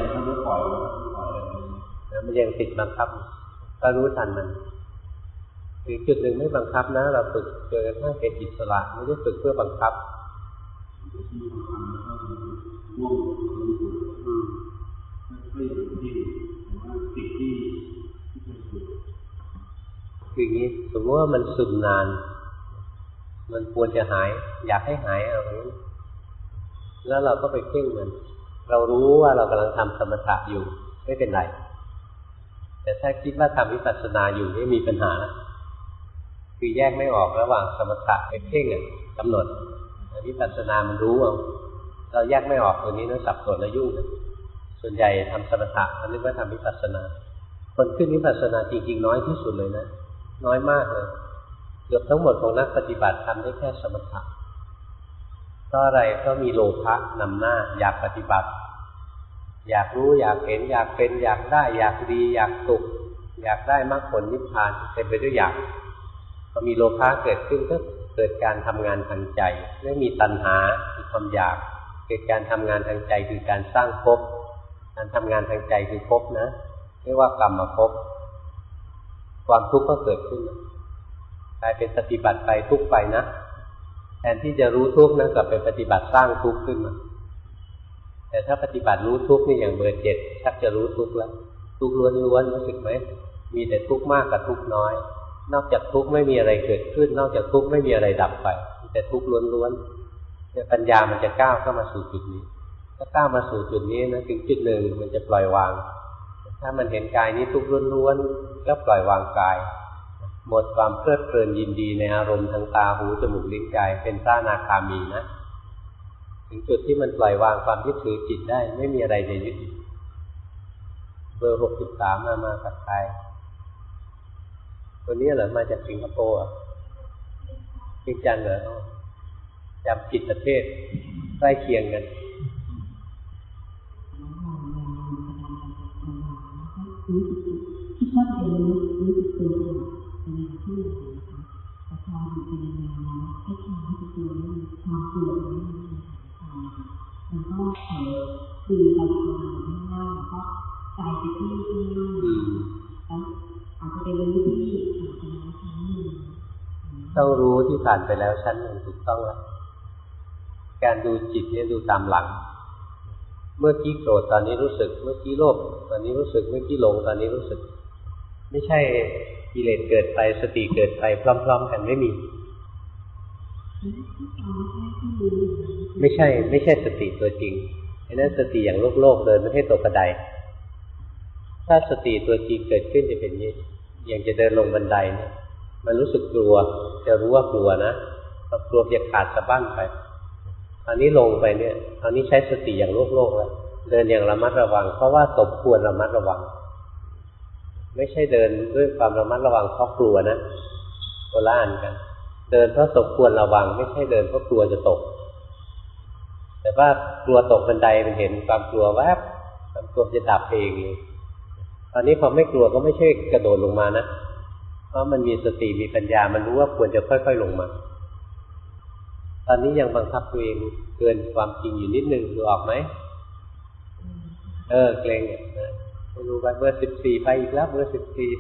แล้วมันยังติดบังคับก็รู้ทันมันถึงจุดหนึ่งไม่บังคับนะเราฝึกจนกระทั่งเป็นอิสระไม่ได้ฝึกเพื่อบังคับคืออย่างนี้สมมติว่ามันซึมนานมันควรจะหายอยากให้หายเอาอย่างนี้แล้วเราก็ไปเพ่งมันเรารู้ว่าเรากำลังทำสมถะอยู่ไม่เป็นไรแต่ถ้าคิดว่าทำวิปัสสนาอยู่นี่มีปัญหาคือแยกไม่ออกระหว่างสมถะกับเพ่งกำหนดวิปัสสนามันรู้เราแยกไม่ออกตัวนี้นะสับสนและยุ่งส่วนใหญ่ทำสมถะเขาเรียกว่าทำวิปัสสนาคนขึ้นวิปัสสนาจริงๆน้อยที่สุดเลยนะน้อยมากเลยเกือบทั้งหมดของนักปฏิบัติทำได้แค่สมถะเพราะอะไรก็มีโลภะนำหน้าอยากปฏิบัติอยากรู้อยากเห็นอยากเป็นอยากได้อยากดีอยากสุขอยากได้มรรคผลนิพพานเต็มไปด้วยอยากพอมีโลภะเกิดขึ้นก็เกิดการทำงานทางใจไม่มีตัณหามีความอยากเกิดการทำงานทางใจคือการสร้างภพการทำงานทางใจคือภพนะเรียกว่ากรรมภพความทุกข์ก็เกิดขึ้นกลายเป็นปฏิบัติไปทุกข์ไปนะแทนที่จะรู้ทุกข์นะกลับไปปฏิบัติสร้างทุกข์ขึ้นมาแต่ถ้าปฏิบัติรู้ทุกข์นี่อย่างเบอร์7ชักจะรู้ทุกข์แล้วทุกข์ล้วนๆรู้สึกไหมมีแต่ทุกข์มากกับทุกข์น้อยนอกจากทุกข์ไม่มีอะไรเกิดขึ้นนอกจากทุกข์ไม่มีอะไรดับไปมีแต่ทุกข์ล้วนๆเนี่ยปัญญามันจะก้าวเข้ามาสู่จุดนี้ถ้าก้าวมาสู่จุดนี้นะถึงจุดหนึ่งมันจะปล่อยวางถ้ามันเห็นกายนี้ทุกข์ล้วนๆก็ปล่อยวางกายหมดความเพลิดเพลินยินดีในอารมณ์ทางตาหูจมูกลิ้นกายเป็นพระอนาคามีนะถึงจุดที่มันปล่อยวางความยึดถือจิตได้ไม่มีอะไรจะยึดเบอร์63มากับใครคนนี้เหรอมาจากสิงคโปร์จริงจังเหรอจำผิดประเทศใกล้เคียงกันคิดว่าจะรู้สึกตัวเป็นที่นะคะแต่พออยู่เป็นนานแล้วให้ความรู้สึกตัวนี้ความกลัวนี้มันก็เผยคือไปทำงานง่ายแล้วก็ใจไปที่ง่ายแล้วอาจจะไปรู้ที่ผ่านไปแล้วชั้นหนึ่งต้องรู้ที่ผ่านไปแล้วชั้นหนึ่งถูกต้องแล้วการดูจิตเนี่ยดูตามหลังเมื่อกี้โกรธตอนนี้รู้สึกเมื่อกี้โลภตอนนี้รู้สึกเมื่อกี้หลงตอนนี้รู้สึกไม่ใช่กิเลสเกิดไปสติเกิดไปพร้อมๆกันไม่มีไม่ใช่สติตัวจริงไอ้นั่นสติอย่างโลกเดินไม่ใช่ตกกระไดถ้าสติตัวจริงเกิดขึ้นจะเป็นนี้อย่างจะเดินลงบันไดเนี่ยมันรู้สึกกลัวจะรู้ว่ากลัวนะกลัวจะขาดสะบั้นไปตอนนี้ลงไปเนี่ยตอนนี้ใช้สติอย่างโลกแล้วเดินอย่างระมัดระวังเพราะว่าสมควรระมัดระวังไม่ใช่เดินด้วยความระมัดระวังเพราะกลัวนะโคนละอันกันเดินเพราะสมควรระวังไม่ใช่เดินเพราะกลัวจะตกแต่ว่ากลัวตกบันไดมันเห็นความกลัวแวบความกลัวจะดับเองเลยตอนนี้พอไม่กลัวก็ไม่ใช่กระโดดลงมานะเพราะมันมีสติมีปัญญามันรู้ว่าควรจะค่อยๆลงมาตอนนี้ยังบังคับตัวเองเกินความจริงอยู่นิดนึงดูออกไหมเกรงไม่รู้ไปเบอร์14ไปอีกแล้วเบอร์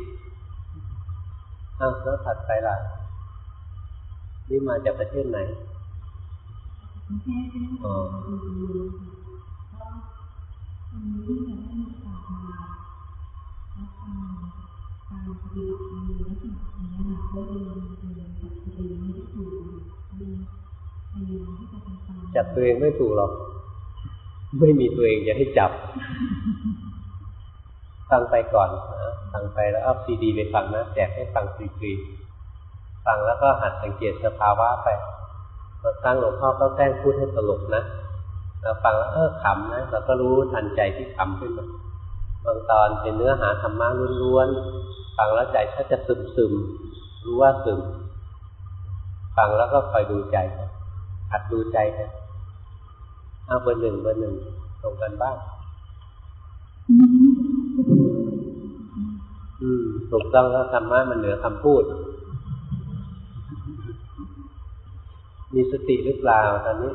14แล้วถัดไปล่ะนี่มาจากประเทศไหนอ๋อจับตัวเองไม่ถูกหรอกไม่มีตัวเองจะให้จับฟังไปก่อนนะฟังไปแล้วเอาซีดีไปฟังนะแจกให้ฟังฟรีๆฟังแล้วก็หัดสังเกตสภาวะไปบางครั้งหลวงพ่อก็แกล้งพูดให้ตลกนะเราฟังแล้วขำนะเราก็รู้ทันใจที่ขำขึ้นมาบางตอนเป็นเนื้อหาธรรมะล้วนๆฟังแล้วใจถ้าจะซึมๆรู้ว่าซึมฟังแล้วก็คอยดูใจหัดดูใจนะเบอร์หนึ่งตรงกันบ้างถูกต้องแล้วธรรมะมันเหนือคำพูดมีสติหรือเปล่าตอนนี้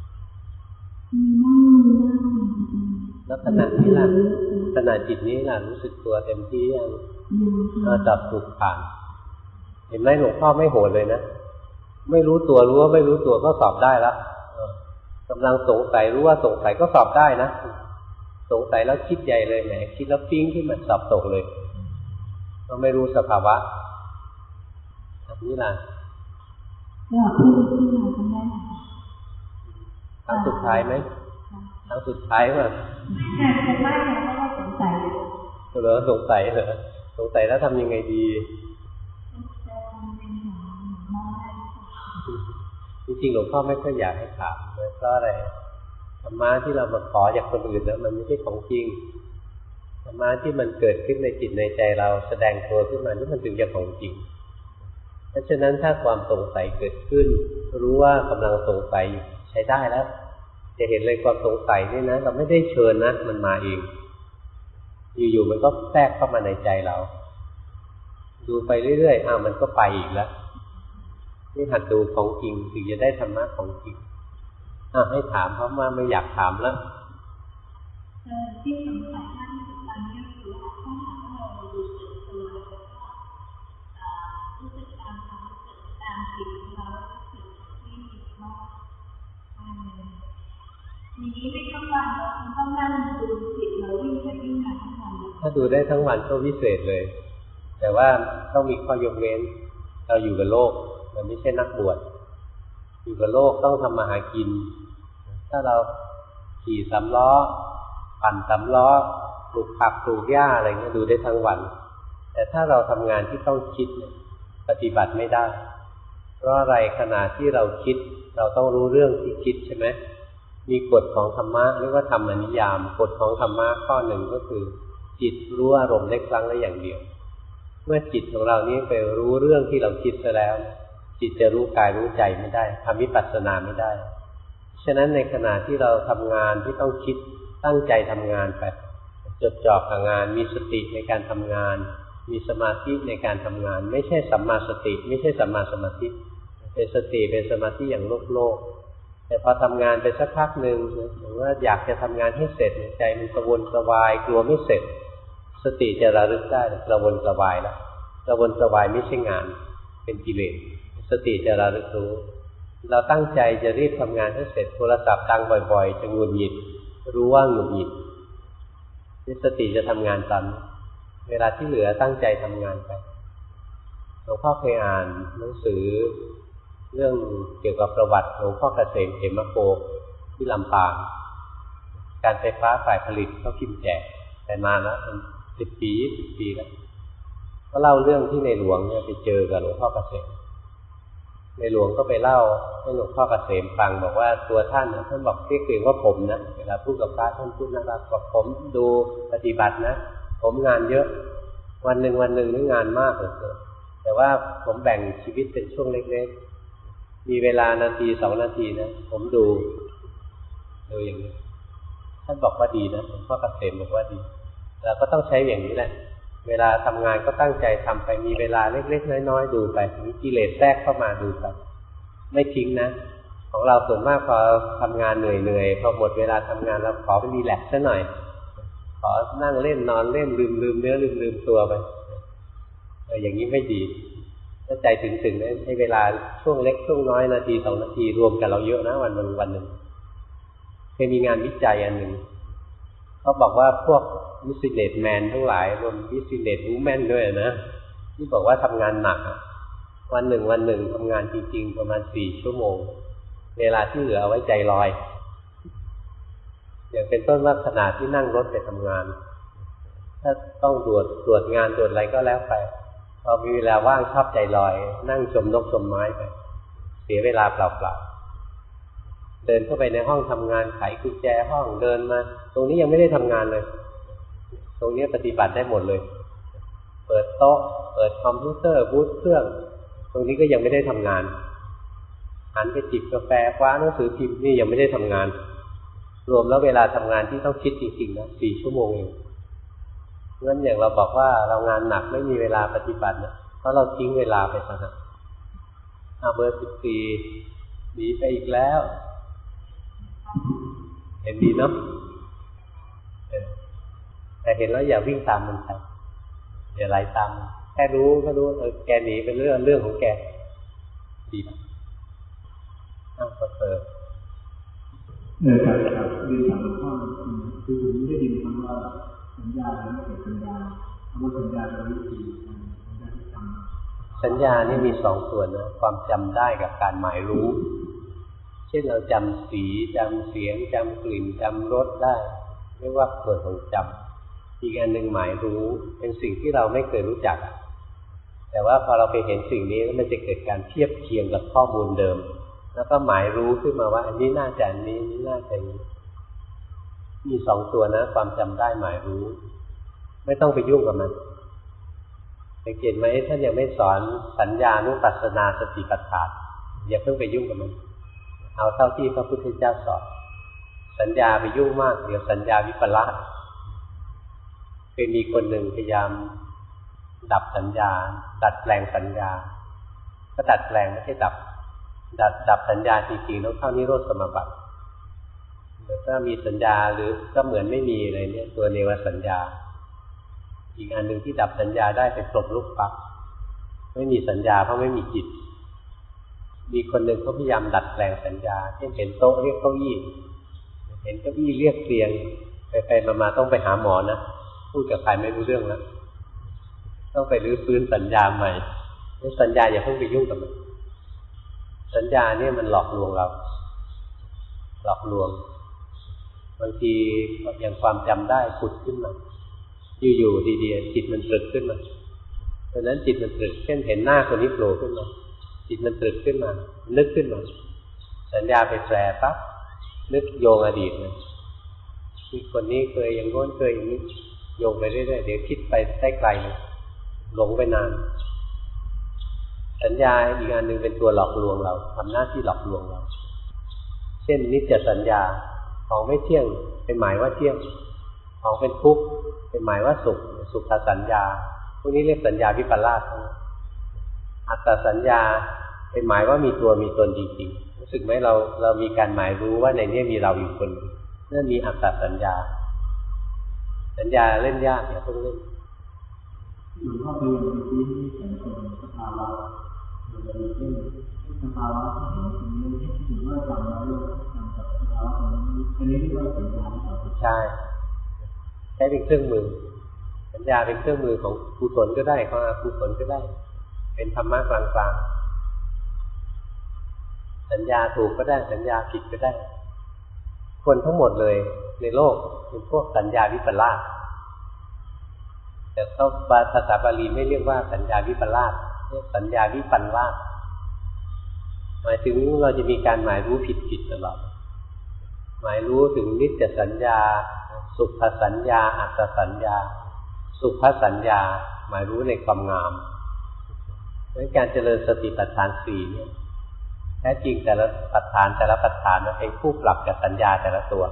แล้วขณะนี้ล่ะขณะจิตนี้ล่ะรู้สึกตัวเต็มที่ยังจับถูกผ่านเห็นไหมหลวงพ่อไม่โหดเลยนะไม่รู้ตัวรู้ว่าไม่รู้ตัวก็สอบได้แล้วกำลังสงสัยรู้ว่าสงสัยก็สอบได้นะสงสัยแล้วคิดใหญ่เลยแหมคิดแล้วปิ๊งขึ้นมาสอบตกเลยก็ไม่รู้สภาวะอันนี้ล่ะครั้งสุดท้ายไหมครั้งสุดท้ายป่ะไม่ไม่สงสัยเหรอสงสัยแล้วทำยังไงดีจริงๆหลวงพ่อไม่ค่อยอยากให้ถามเลยเพราะอะไรธรรมะที่เรามาขอจากคนอื่นแล้วมันไม่ใช่ของจริงธรรมะที่มันเกิดขึ้นในจิตในใจเราแสดงตัวขึ้นมานี่มันถึงจะของจริงเพราะฉะนั้นถ้าความสงสัยเกิดขึ้นรู้ว่ากำลังสงสัยใช้ได้แล้วจะเห็นเลยความสงสัยนี่นะเราไม่ได้เชิญนะมันมาเองอยู่ๆมันก็แทรกเข้ามาในใจเราดูไปเรื่อยๆมันก็ไปอีกแล้วนี่หัดดูของจริงถึงจะได้ธรรมะของจริงให้ถามเพราะว่าไม่อยากถามแล้วที่สงสัยมากที่สุดตอนนี้ก็คือว่าถ้าหากว่าเรารู้สึกตัวแล้วก็รู้สึกตามความรู้สึกตามจิตของเรารู้สึกที่มีว่าอย่างนี้ไม่ทั้งวันเราต้องนั่งดูจิตเราวิ่งไปวิ่งมาทั้งวันถ้าดูได้ทั้งวันก็วิเศษเลยแต่ว่าต้องมีข้อยกเว้นเราอยู่กับโลกมันไม่ใช่นักบวชอยู่กับโลกต้องทำมาหากินถ้าเราขี่สำล้อปั่นสำล้อปลูกผักปลูกหญ้าอะไรเงี้ยดูได้ทั้งวันแต่ถ้าเราทำงานที่ต้องคิดปฏิบัติไม่ได้เพราะอะไรขณะที่เราคิดเราต้องรู้เรื่องที่คิดใช่ไหมมีกฎของธรรมะเรียกว่าธรรมนิยามกฎของธรรมะข้อหนึ่งก็คือจิตรู้อารมณ์ได้ครั้งละอย่างเดียวเมื่อจิตของเรานี้ไปรู้เรื่องที่เราคิดซะแล้วจิตจะรู้กายรู้ใจไม่ได้ทำวิปัสสนาไม่ได้ฉะนั้นในขณะที่เราทำงานที่ต้องคิดตั้งใจทำงานไปจดจ่อกับงานมีสติในการทำงานมีสมาธิในการทำงานไม่ใช่สัมมาสติไม่ใช่สัมมาสมาธิเป็นสติเป็นสมาธิอย่างโลกแต่พอทำงานไปสักพักหนึ่งหรือว่าอยากจะทำงานให้เสร็จใจมันกระวนกระวายกลัวไม่เสร็จสติจะระลึกได้กระวนกระวายแล้วกระวนกระวายไม่ใช่งานเป็นกิเลสสติจะระลึกรู้เราตั้งใจจะรีบทำงานให้เสร็จโทรศัพท์ดังบ่อยๆจะหงุดหงิดรู้ว่าหงุดหงิดสติจะทำงานตามเวลาที่เหลือตั้งใจทำงานไปหลวงพ่อเคยอ่านหนังสือเรื่องเกี่ยวกับประวัติหลวงพ่อเกษมเขมโกที่ลำปางการไฟฟ้าฝ่ายผลิตเขาพิมพ์แจกแต่นานแล้ว10 ปี20 ปีแล้วก็เล่าเรื่องที่ในหลวงเนี่ยไปเจอกับหลวงพ่อเกษมในหลวงก็ไปเล่าให้หลวงพ่อเกษมฟังบอกว่าตัวท่านบอกเรียกตัวเองว่าผมนะเวลาพูดกับพระท่านพูดนะครับบอกผมดูปฏิบัตินะผมงานเยอะวันหนึ่งนี่งานมากเลยแต่ว่าผมแบ่งชีวิตเป็นช่วงเล็กๆมีเวลานาที2 นาทีนะผมดูอย่างนี้ท่านบอกว่าดีนะหลวงพ่อเกษมบอกว่าดีเราก็ต้องใช้อย่างนี้แหละเวลาทำงานก็ตั้งใจทำไปมีเวลาเล็กๆน้อยๆดูไปมีกิเลสแทรกเข้ามาดูไปไม่ทิ้งนะของเราส่วนมากพอทำงานเหนื่อยพอหมดเวลาทำงานเราขอไปรีแลกซ์ซะหน่อยขอนั่งเล่นนอนเล่นลืมเนื้อลืมตัวไปอย่างนี้ไม่ดีถ้าใจถึงๆให้เวลาช่วงเล็กช่วงน้อยนาที2 นาทีรวมกันเราเยอะนะวันหนึ่งเคยมีงานวิจัยอันหนึ่งเขาบอกว่าพวกบิสเนสแมนทั้งหลายรวมบิสเนสวูแมนด้วยนะที่บอกว่าทำงานหนักวันหนึ่งทำงานจริงๆประมาณ4 ชั่วโมงเวลาที่เหลือเอาไว้ใจลอยอย่างเป็นต้นว่าขณะที่นั่งรถไปทำงานถ้าต้องตรวจงานตรวจอะไรก็แล้วไปพอมีเวลาว่างชอบใจลอยนั่งชมนกชมไม้ไปเสียเวลาเปล่าๆเดินเข้าไปในห้องทำงานไขกุญแจห้องเดินมาตรงนี้ยังไม่ได้ทำงานเลยตรงนี้ปฏิบัติได้หมดเลยเปิดโต๊ะเปิดคอมพิวเตอร์บูตเครื่องตรงนี้ก็ยังไม่ได้ทำงานหันไปจิบกาแฟคว้าหนังสือพิมพ์นี่ยังไม่ได้ทำงานรวมแล้วเวลาทำงานที่ต้องคิดจริงๆนะ4 ชั่วโมงเองงั้นอย่างเราบอกว่าเรางานหนักไม่มีเวลาปฏิบัตินะเพราะเราทิ้งเวลาไปซะนะเบอร์14หนีไปอีกแล้วเห็นดีเนาะแต่เห็นแล้วอย่าวิ่งตามมันไปอย่าไล่ตามแค่รู้ก็รู้แกหนีเป็นเรื่องของแกดีนะก็เปิดครับเรียนถามหลวงพ่อคือผมได้ยินคำว่าสัญญาและไม่เกิดสัญญาคำว่าสัญญาเราวิธีสัญญาที่จำสัญญานี่มี2 ส่วนนะความจำได้กับการหมายรู้เช่นเราจำสีจำเสียงจำกลิ่นจำรสได้เรียกว่าส่วนของจำอีกอันหนึ่งหมายรู้เป็นสิ่งที่เราไม่เคยรู้จักแต่ว่าพอเราไปเห็นสิ่งนี้แล้วมันจะเกิดการเทียบเคียงกับข้อมูลเดิมแล้วก็หมายรู้ขึ้นมาว่าอันนี้น่าจะอันนี้น่าจะนี้มี2 ตัวนะความจำได้หมายรู้ไม่ต้องไปยุ่งกับมันสังเกตไหมท่านยังไม่สอนสัญญานุปัสสนาสติปัฏฐานอย่าเพิ่งไปยุ่งกับมันเอาเท่าที่พระพุทธเจ้าสอนสัญญาไปยุ่งมากเดี๋ยวสัญญาวิปลาสเคยมีคนหนึ่งพยายามดับสัญญาดัดแปลงสัญญาก็ดัดแปลงไม่ใช่ดับสัญญาจริงๆต้องเข้านิโรธสมาบัติถ้ามีสัญญาหรือก็เหมือนไม่มีอะไรเนี่ยตัวเนวสัญญาอีกอันหนึ่งที่ดับสัญญาได้เป็นปลดลูกปักไม่มีสัญญาเพราะไม่มีจิตมีคนหนึ่งเขาพยายามดัดแปลงสัญญาเช่นเห็นโต๊ะเรียกเก้าอี้เห็นเก้าอี้เรียบเรียงไปมาต้องไปหาหมอนะพูดกับใครไม่รู้เรื่องแล้วต้องไปรื้อฟื้นสัญญาใหม่สัญญาอย่าเพิ่งไปยุ่งกับมันสัญญาเนี่ยมันหลอกลวงเราหลอกลวงบางทีอย่างความจำได้ผุดขึ้นมาอยู่ๆดีๆจิตมันตรึกขึ้นมาเพราะนั้นจิตมันตรึกเช่นเห็นหน้าคนนี้โผล่ขึ้นมาจิตมันตรึกขึ้นมานึกขึ้นมาสัญญาไปแปรปั๊บนึกโยงอดีตเลยที่คนนี้เคยอย่างโน้นเคยอย่างนี้โยงไปเรื่อยๆเดี๋ยวคิดไปได้ไกลเลยหลงไปนานสัญญาอีกอันหนึ่งเป็นตัวหลอกลวงเราทำหน้าที่หลอกลวงเราเช่นนิจจสัญญาของไม่เที่ยงเป็นหมายว่าเที่ยงของเป็นทุกข์เป็นหมายว่าสุขสัญญาพวกนี้เรียกสัญญาวิปลาสอัตตสัญญาเป็นหมายว่ามีตัวมีตนจริงๆรู้สึกไหมเรามีการหมายรู้ว่าในนี้มีเราอยู่คนนั่นมีอัตตสัญญาสัญญาเล่นยากอย่าเพิ่งเล่นหลวงพ่อเรียนเมื่อกี้ที่เห็นเป็นสภาวะโดยเช่นสภาวะที่เห็นตรงนี้ถือว่าจำแล้วจำกับสภาวะตรงนี้อันนี้เรียกว่าสัญญาใช่ใช้เป็นเครื่องมือสัญญาเป็นเครื่องมือของกุศลก็ได้ของอกุศลก็ได้เป็นธรรมะกลางๆสัญญาถูกก็ได้สัญญาผิดก็ได้คนทั้งหมดเลยในโลกเป็นพวกสัญญาวิปลาสแต่เขาภาษาบาลีไม่เรียกว่าสัญญาวิปลาสเรียกสัญญาวิปัลลาสหมายถึงเราจะมีการหมายรู้ผิดตลอดหมายรู้ถึงนิจจสัญญาสุขสัญญาอัตตสัญญาสุขสัญญาหมายรู้ในความงามเพราะการเจริญสติปัฏฐาน4เนี่ยแท้จริงแต่ละปัฏฐานนั้นเป็นผู้ปรับกับสัญญาแต่ละตัว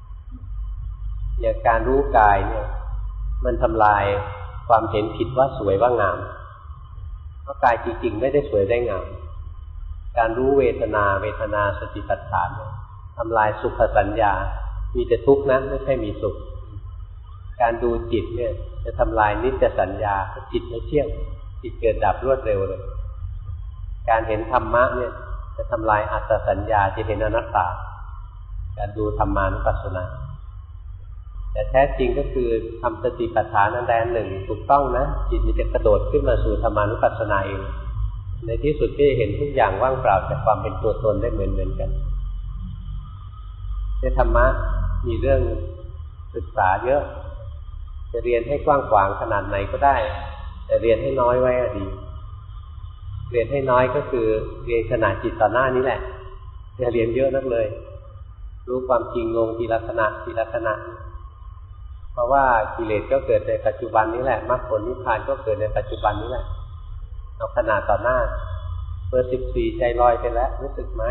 อย่างการรู้กายเนี่ยมันทำลายความเห็นผิดว่าสวยว่างามเพราะกายจริงๆไม่ได้สวยได้งามการรู้เวทนาสติปัฏฐานเนี่ยทำลายสุขสัญญามีแต่ทุกข์นะไม่ใช่มีสุขการดูจิตเนี่ยจะทำลายนิจจสัญญาจิตไม่เที่ยงจิตเกิดดับรวดเร็วเลยการเห็นธรรมะเนี่ยจะทำลายอัตตสัญญาจะเห็นอนัตตาการดูธรรมานุปัสสนาแต่แท้จริงก็คือทำสติปัฏฐานอันใดอันหนึ่งถูกต้องนะจิตมันจะกระโดดขึ้นมาสู่ธรรมานุปัสสนาเองในที่สุดก็จะเห็นทุกอย่างว่างเปล่าจากความเป็นตัวตนได้เหมือนกันในธรรมะมีเรื่องศึกษาเยอะจะเรียนให้กว้างขวางขนาดไหนก็ได้แต่เรียนให้น้อยไว้ก็ดีเรียนให้น้อยก็คือเรียนขณะจิตต่อหน้านี้แหละอย่าเรียนเยอะนักเลยรู้ความจริงลงทีละขณะเพราะว่ากิเลสก็เกิดในปัจจุบันนี้แหละมรรคผลนิพพานก็เกิดในปัจจุบันนี้แหละเอาขณะต่อหน้าเบอร์14ใจลอยไปแล้วรู้สึกไหม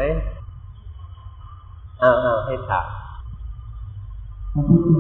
ให้ถามพอ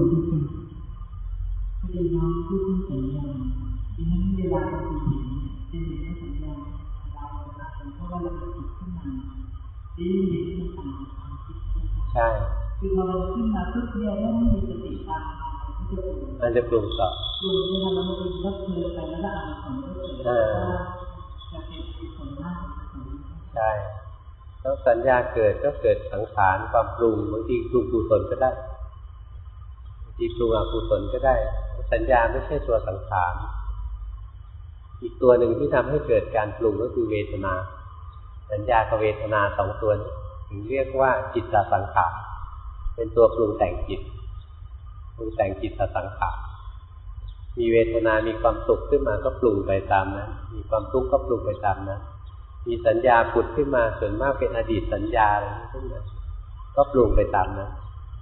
ดีน้องพูดถึงสัญญาทีนี้เวลาเราเห็นสัญญาเพราะว่าเราคิดขึ้นมาที่นี่มันต่างกับความคิดใช่คือพอเราขึ้นมาปุ๊บเนี่ยถ้าไม่มีสติตามมันจะปรุงต่อปรุงเนี่ยเราไม่ได้รับเธอไปแล้วก็อ่านผลก็เกิดจะเป็นผลมากใช่แล้วสัญญาเกิดก็เกิดสังขารความปรุงบางทีปรุงกุศลก็ได้บางทีปรุงอกุศลก็ได้สัญญาไม่ใช่ตัวสังขารอีกตัวหนึ่งที่ทำให้เกิดการปรุงก็คือเวทนาสัญญากับเวทนา2ตัวถึงเรียกว่าจิตตสังขารเป็นตัวปรุงแต่งจิตปรุงแต่งจิตตสังขารมีเวทนามีความสุขขึ้นมาก็ปรุงไปตามนั้นมีความทุกข์ก็ปรุงไปตามนั้นมีสัญญาผุดขึ้นมาส่วนมากเป็นอดีตสัญญาอะไรขึ้นมาก็ปรุงไปตามนั้น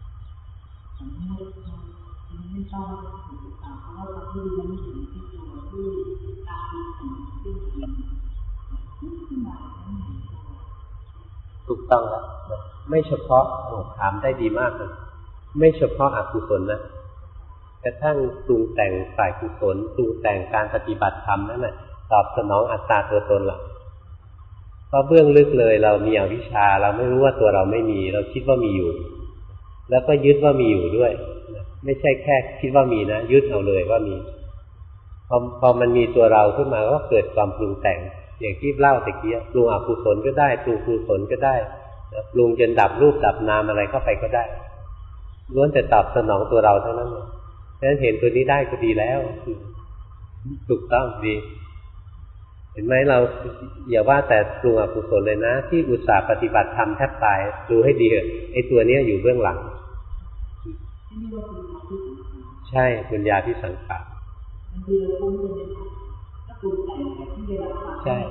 ไม่ชอบเพราะว่าเราที่มันไม่ถึงที่ตัวที่ตาที่ถึงที่ขึ้นมาถูกต้องแล้วไม่เฉพาะถามได้ดีมากเลยไม่เฉพาะอกุศลนะกระทั่งปรุงแต่งฝ่ายกุศลปรุงแต่งการปฏิบัติธรรมนั่นแหละตอบสนองอัตตาตัวตนล่ะเพราะเบื้องลึกเลยเรามีอวิชชาเราไม่รู้ว่าตัวเราไม่มีเราคิดว่ามีอยู่แล้วก็ยึดว่ามีอยู่ด้วยไม่ใช่แค่คิดว่ามีนะยึดเอาเลยว่ามีพอมันมีตัวเราขึ้นมาก็เกิดความปรุงแต่งอย่างที่เล่าตะกี้ปรุงอกุศลก็ได้ปรุงกุศลก็ได้ปรุงจนดับรูปดับนามอะไรเข้าไปก็ได้ล้วนแต่ตอบสนองตัวเราเท่านั้นเลยฉะนั้นเห็นตัวนี้ได้ก็ดีแล้วถูกต้องดีเห็นไหมเราอย่าว่าแต่ปรุงอกุศลเลยนะที่อุตส่าห์ปฏิบัติธรรมแทบตายดูให้ดีเถอะไอ้ตัวนี้อยู่เบื้องหลังใช่ปัญญาที่สังขารใช่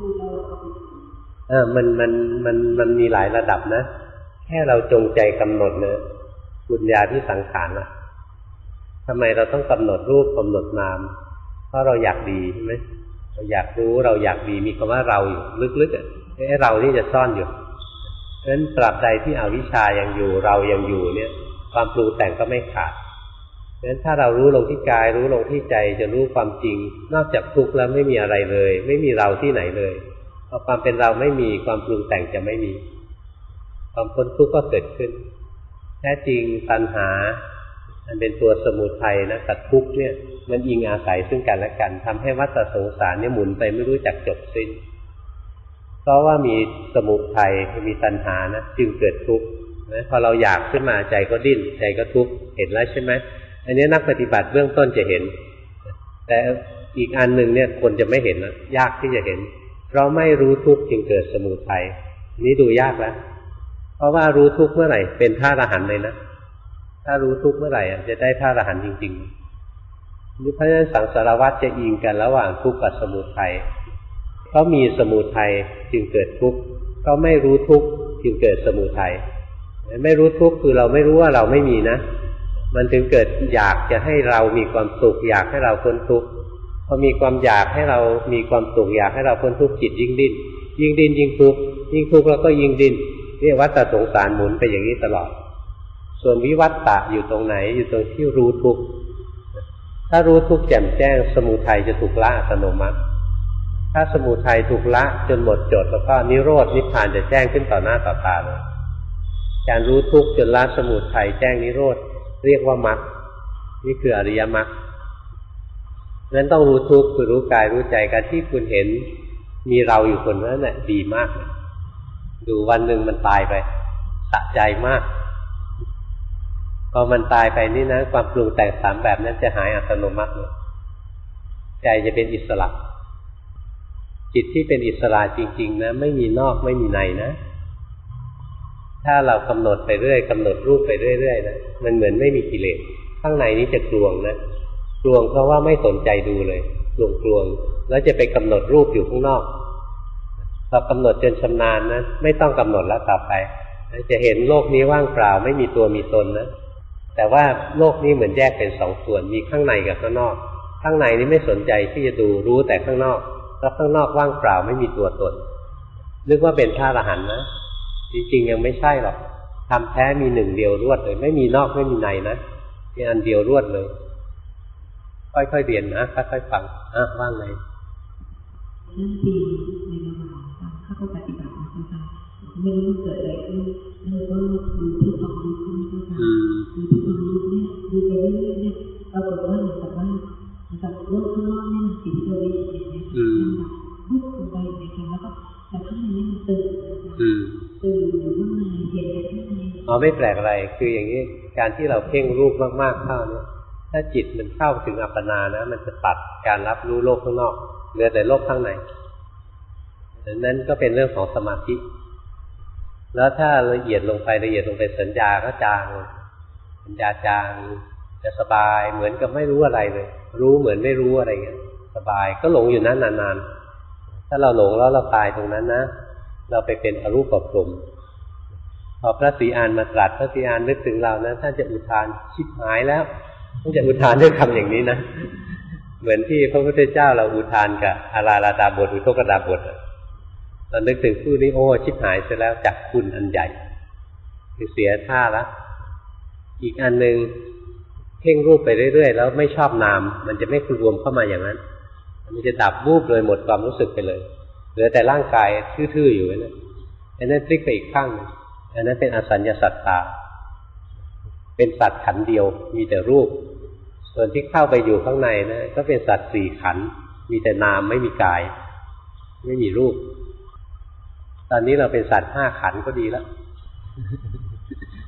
มันมีหลายระดับนะแค่เราจงใจกำหนดนะปัญญาที่สังขารนะทำไมเราต้องกำหนดรูปกำหนดนามเพราะเราอยากดีใช่ไหมเราอยากรู้เราอยากดีมีคำว่าเราอยู่ลึกๆไอ้เรานี่จะซ่อนอยู่เพราะฉะนั้นตราบใดที่อวิชชายังอยู่เรายังอยู่เนี่ยความปรุงแต่งก็ไม่ขาดเพราะฉะนั้นถ้าเรารู้ลงที่กายรู้ลงที่ใจจะรู้ความจริงนอกจากทุกข์แล้วไม่มีอะไรเลยไม่มีเราที่ไหนเลยพอความเป็นเราไม่มีความปรุงแต่งจะไม่มีความพ้นทุกข์ก็เกิดขึ้นแท้จริงตัณหามันเป็นตัวสมุทัยนะกับทุกข์เนี่ยมันอิงอาศัยซึ่งกันและกันทำให้วัฏสงสารเนี่ยหมุนไปไม่รู้จักจบสิ้นเพราะว่ามีสมุทัยมีตัณหานะจึงเกิดทุกข์นะพอเราอยากขึ้นมาใจก็ดิ้นใจก็ทุกข์เห็นแล้วใช่ไหมอันนี้นักปฏิบัติเบื้องต้นจะเห็นแต่อีกอันหนึ่งเนี่ยคนจะไม่เห็นนะยากที่จะเห็นเพราะไม่รู้ทุกข์จึงเกิดสมุทัยนี้ดูยากแล้วเพราะว่ารู้ทุกข์เมื่อไหร่เป็นพระอรหันต์เลยนะถ้ารู้ทุกข์เมื่อไหร่จะได้พระอรหันต์จริงๆนี่เพราะฉะนั้นสังสารวัฏจะอิงกันระหว่างทุกข์กับสมุทัยเพราะมีสมุทัยจึงเกิดทุกข์เพราะไม่รู้ทุกข์จึงเกิดสมุทัยไม่รู้ทุกข์คือเราไม่รู้ว่าเราไม่มีนะมันถึงเกิดอยากจะให้เรามีความสุขอยากให้เราพ้นทุกข์พอมีความอยากให้เรามีความสุขอยากให้เราพ้นทุกข์จิตยิ่งดิ้นยิ่งทุกข์ยิ่งทุกข์แล้วก็ยิ่งดิ้นเรียกวัฏสงสารหมุนไปอย่างนี้ตลอดส่วนวิวัฏฏะอยู่ตรงไหนอยู่ตรงที่รู้ทุกข์ถ้ารู้ทุกข์แจ่มแจ้งสมุทัยจะถูกละอัตโนมัติถ้าสมุทัยถูกละจนหมดจดแล้วก็นิโรธนิพพานจะแจ้งขึ้นต่อหน้าต่อตาเลยการรู้ทุกข์จนละสมุทัยแจ้งนิโรธเรียกว่ามรรคนี่คืออริยมรรคนั้นต้องรู้ทุกข์คือรู้กายรู้ใจกันที่คุณเห็นมีเราอยู่คนนั้นน่ะดีมากดูวันหนึ่งมันตายไปสะใจมากพอมันตายไปนี่นะความปรุงแต่งสามแบบนั้นจะหายอัตโนมัติเลยใจจะเป็นอิสระจิตที่เป็นอิสระจริงๆนะไม่มีนอกไม่มีในนะถ้าเรากำหนดไปเรื่อยกำหนดรูปไปเรื่อยๆนะมันเหมือนไม่มีกิเลสข้างในนี้จะกลวงนะกลวงเพราะว่าไม่สนใจดูเลยกลวงแล้วจะไปกำหนดรูปอยู่ข้างนอกพอกำหนดจนชำนาญนะไม่ต้องกำหนดแล้วต่อไปจะเห็นโลกนี้ว่างเปล่าไม่มีตัวมีตนนะแต่ว่าโลกนี้เหมือนแยกเป็นสองส่วนมีข้างในกับข้างนอกข้างในนี้ไม่สนใจที่จะดูรู้แต่ข้างนอกแล้วข้างนอกว่างเปล่าไม่มีตัวตนนึกว่าเป็นพระอรหันต์นะจริงๆยังไม่ใช่หรอกธรรมแท้มีหนึ่งเดียวรวดเลยไม่มีนอกไม่มีในนะมีอันเดียวรวดเลยค่อยๆเรียนนะค่อยๆฟังว่างไงนั่นดีในระหว่างการเข้าปฏิบัตินะคะไม่รู้เกิดอะไรขึ้นแล้วก็ดูที่ความรู้ขึ้นนะคะดูที่ความรู้เนี่ยดูไปเรื่อยๆเนี่ยปรากฏว่าเหมือนกับโลกข้างนอกเนี่ยมันติดตัวเองอย่างเงี้ยมันแบบลุกลงไปอย่างเงี้ยแล้วก็แต่ข้างในนี่มันตื่นอยู่ข้างในเย็นข้างในไม่แปลกอะไรคืออย่างนี้การที่เราเพ่งรูปมากๆเข้าเนี่ยถ้าจิตมันเข้าถึงอัปปนานะมันจะตัดการรับรู้โลกข้างนอกเหลือแต่โลกข้างในดังนั้นก็เป็นเรื่องของสมาธิแล้วถ้าละเอียดลงไปสัญญาก็จางสัญญาจางจะสบายเหมือนกับไม่รู้อะไรเลยรู้เหมือนไม่รู้อะไรเงี้ยสบายก็หลงอยู่นั้นนานๆถ้าเราหลงแล้วเราตายตรงนั้นนะเราไปเป็นอรูปพรหมพอพระศรีอานมาตรัสพระศรีอานนึกถึงเรานะท่านจะอุทานชิบหายแล้วท่านจะอุทานด้วยคำอย่างนี้นะเหมือนที่พระพุทธเจ้าเราอุทานกับอาราลาดาบทอุทกดาบทตอนนึกถึงคู่นี้โอ้ชิบหายเสียแล้วจากคุณอันใหญ่คือเสียท่าละอีกอันนึงเพ่งรูปไปเรื่อยๆแล้วไม่ชอบนามมันจะไม่รวมเข้ามาอย่างนั้นมันจะดับวูบเลยหมดความรู้สึกไปเลยเหลือแต่ร่างกายทื่อๆอยู่นั่นอันนั้นพลิกไปอีกข้างนึงอันนั้นเป็นอสัญญาสัตตาเป็นสัตว์ขันธ์เดียวมีแต่รูปส่วนที่เข้าไปอยู่ข้างในนะก็เป็นสัตว์สี่ขันธ์มีแต่นามไม่มีกายไม่มีรูปตอนนี้เราเป็นสัตว์ห้าขันธ์ก็ดีแล้ว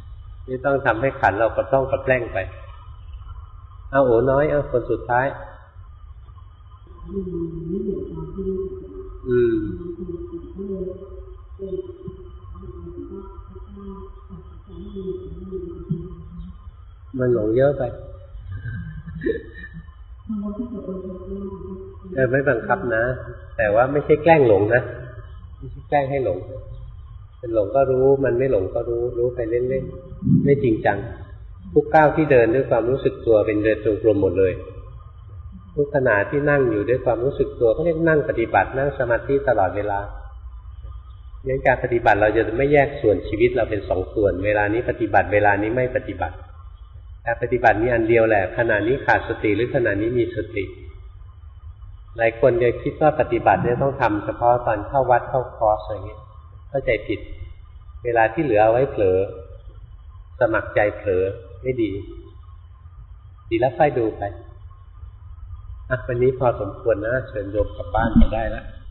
นี่ต้องทำให้ขันเราก็ต้องกระแกล้งไปเอาโอ๋น้อยเอาคนสุดท้ายมันหลงเยอะไปไม่บังคับนะแต่ว่าไม่ใช่แกล้งหลงนะไม่ใช่แกล้งให้หลงเป็นหลงก็รู้มันไม่หลงก็รู้ไปเล่นๆไม่จริงจังทุกก้าวที่เดินด้วยความรู้สึกตัวเป็นเดินจงกรมหมดเลยทุกขณะที่นั่งอยู่ด้วยความรู้สึกตัวก็เรียกนั่งปฏิบัตินั่งสมาธิตลอดเวลางั้นการปฏิบัติเราจะไม่แยกส่วนชีวิตเราเป็นสองส่วนเวลานี้ปฏิบัติเวลานี้ไม่ปฏิบัติการปฏิบัติมีอันเดียวแหละขณะนี้ขาดสติหรือขณะนี้มีสติหลายคนจะคิดว่าปฏิบัติเนี่ยต้องทำเฉพาะตอนเข้าวัดเข้าคอร์สอะไรเงี้ยเข้าใจผิดเวลาที่เหลือเอาไว้เผลอสมัครใจเผลอไม่ดีแล้วค่อยดูไปวันนี้พอสมควรนะเชิญโยมกลับบ้านไปได้แล้ว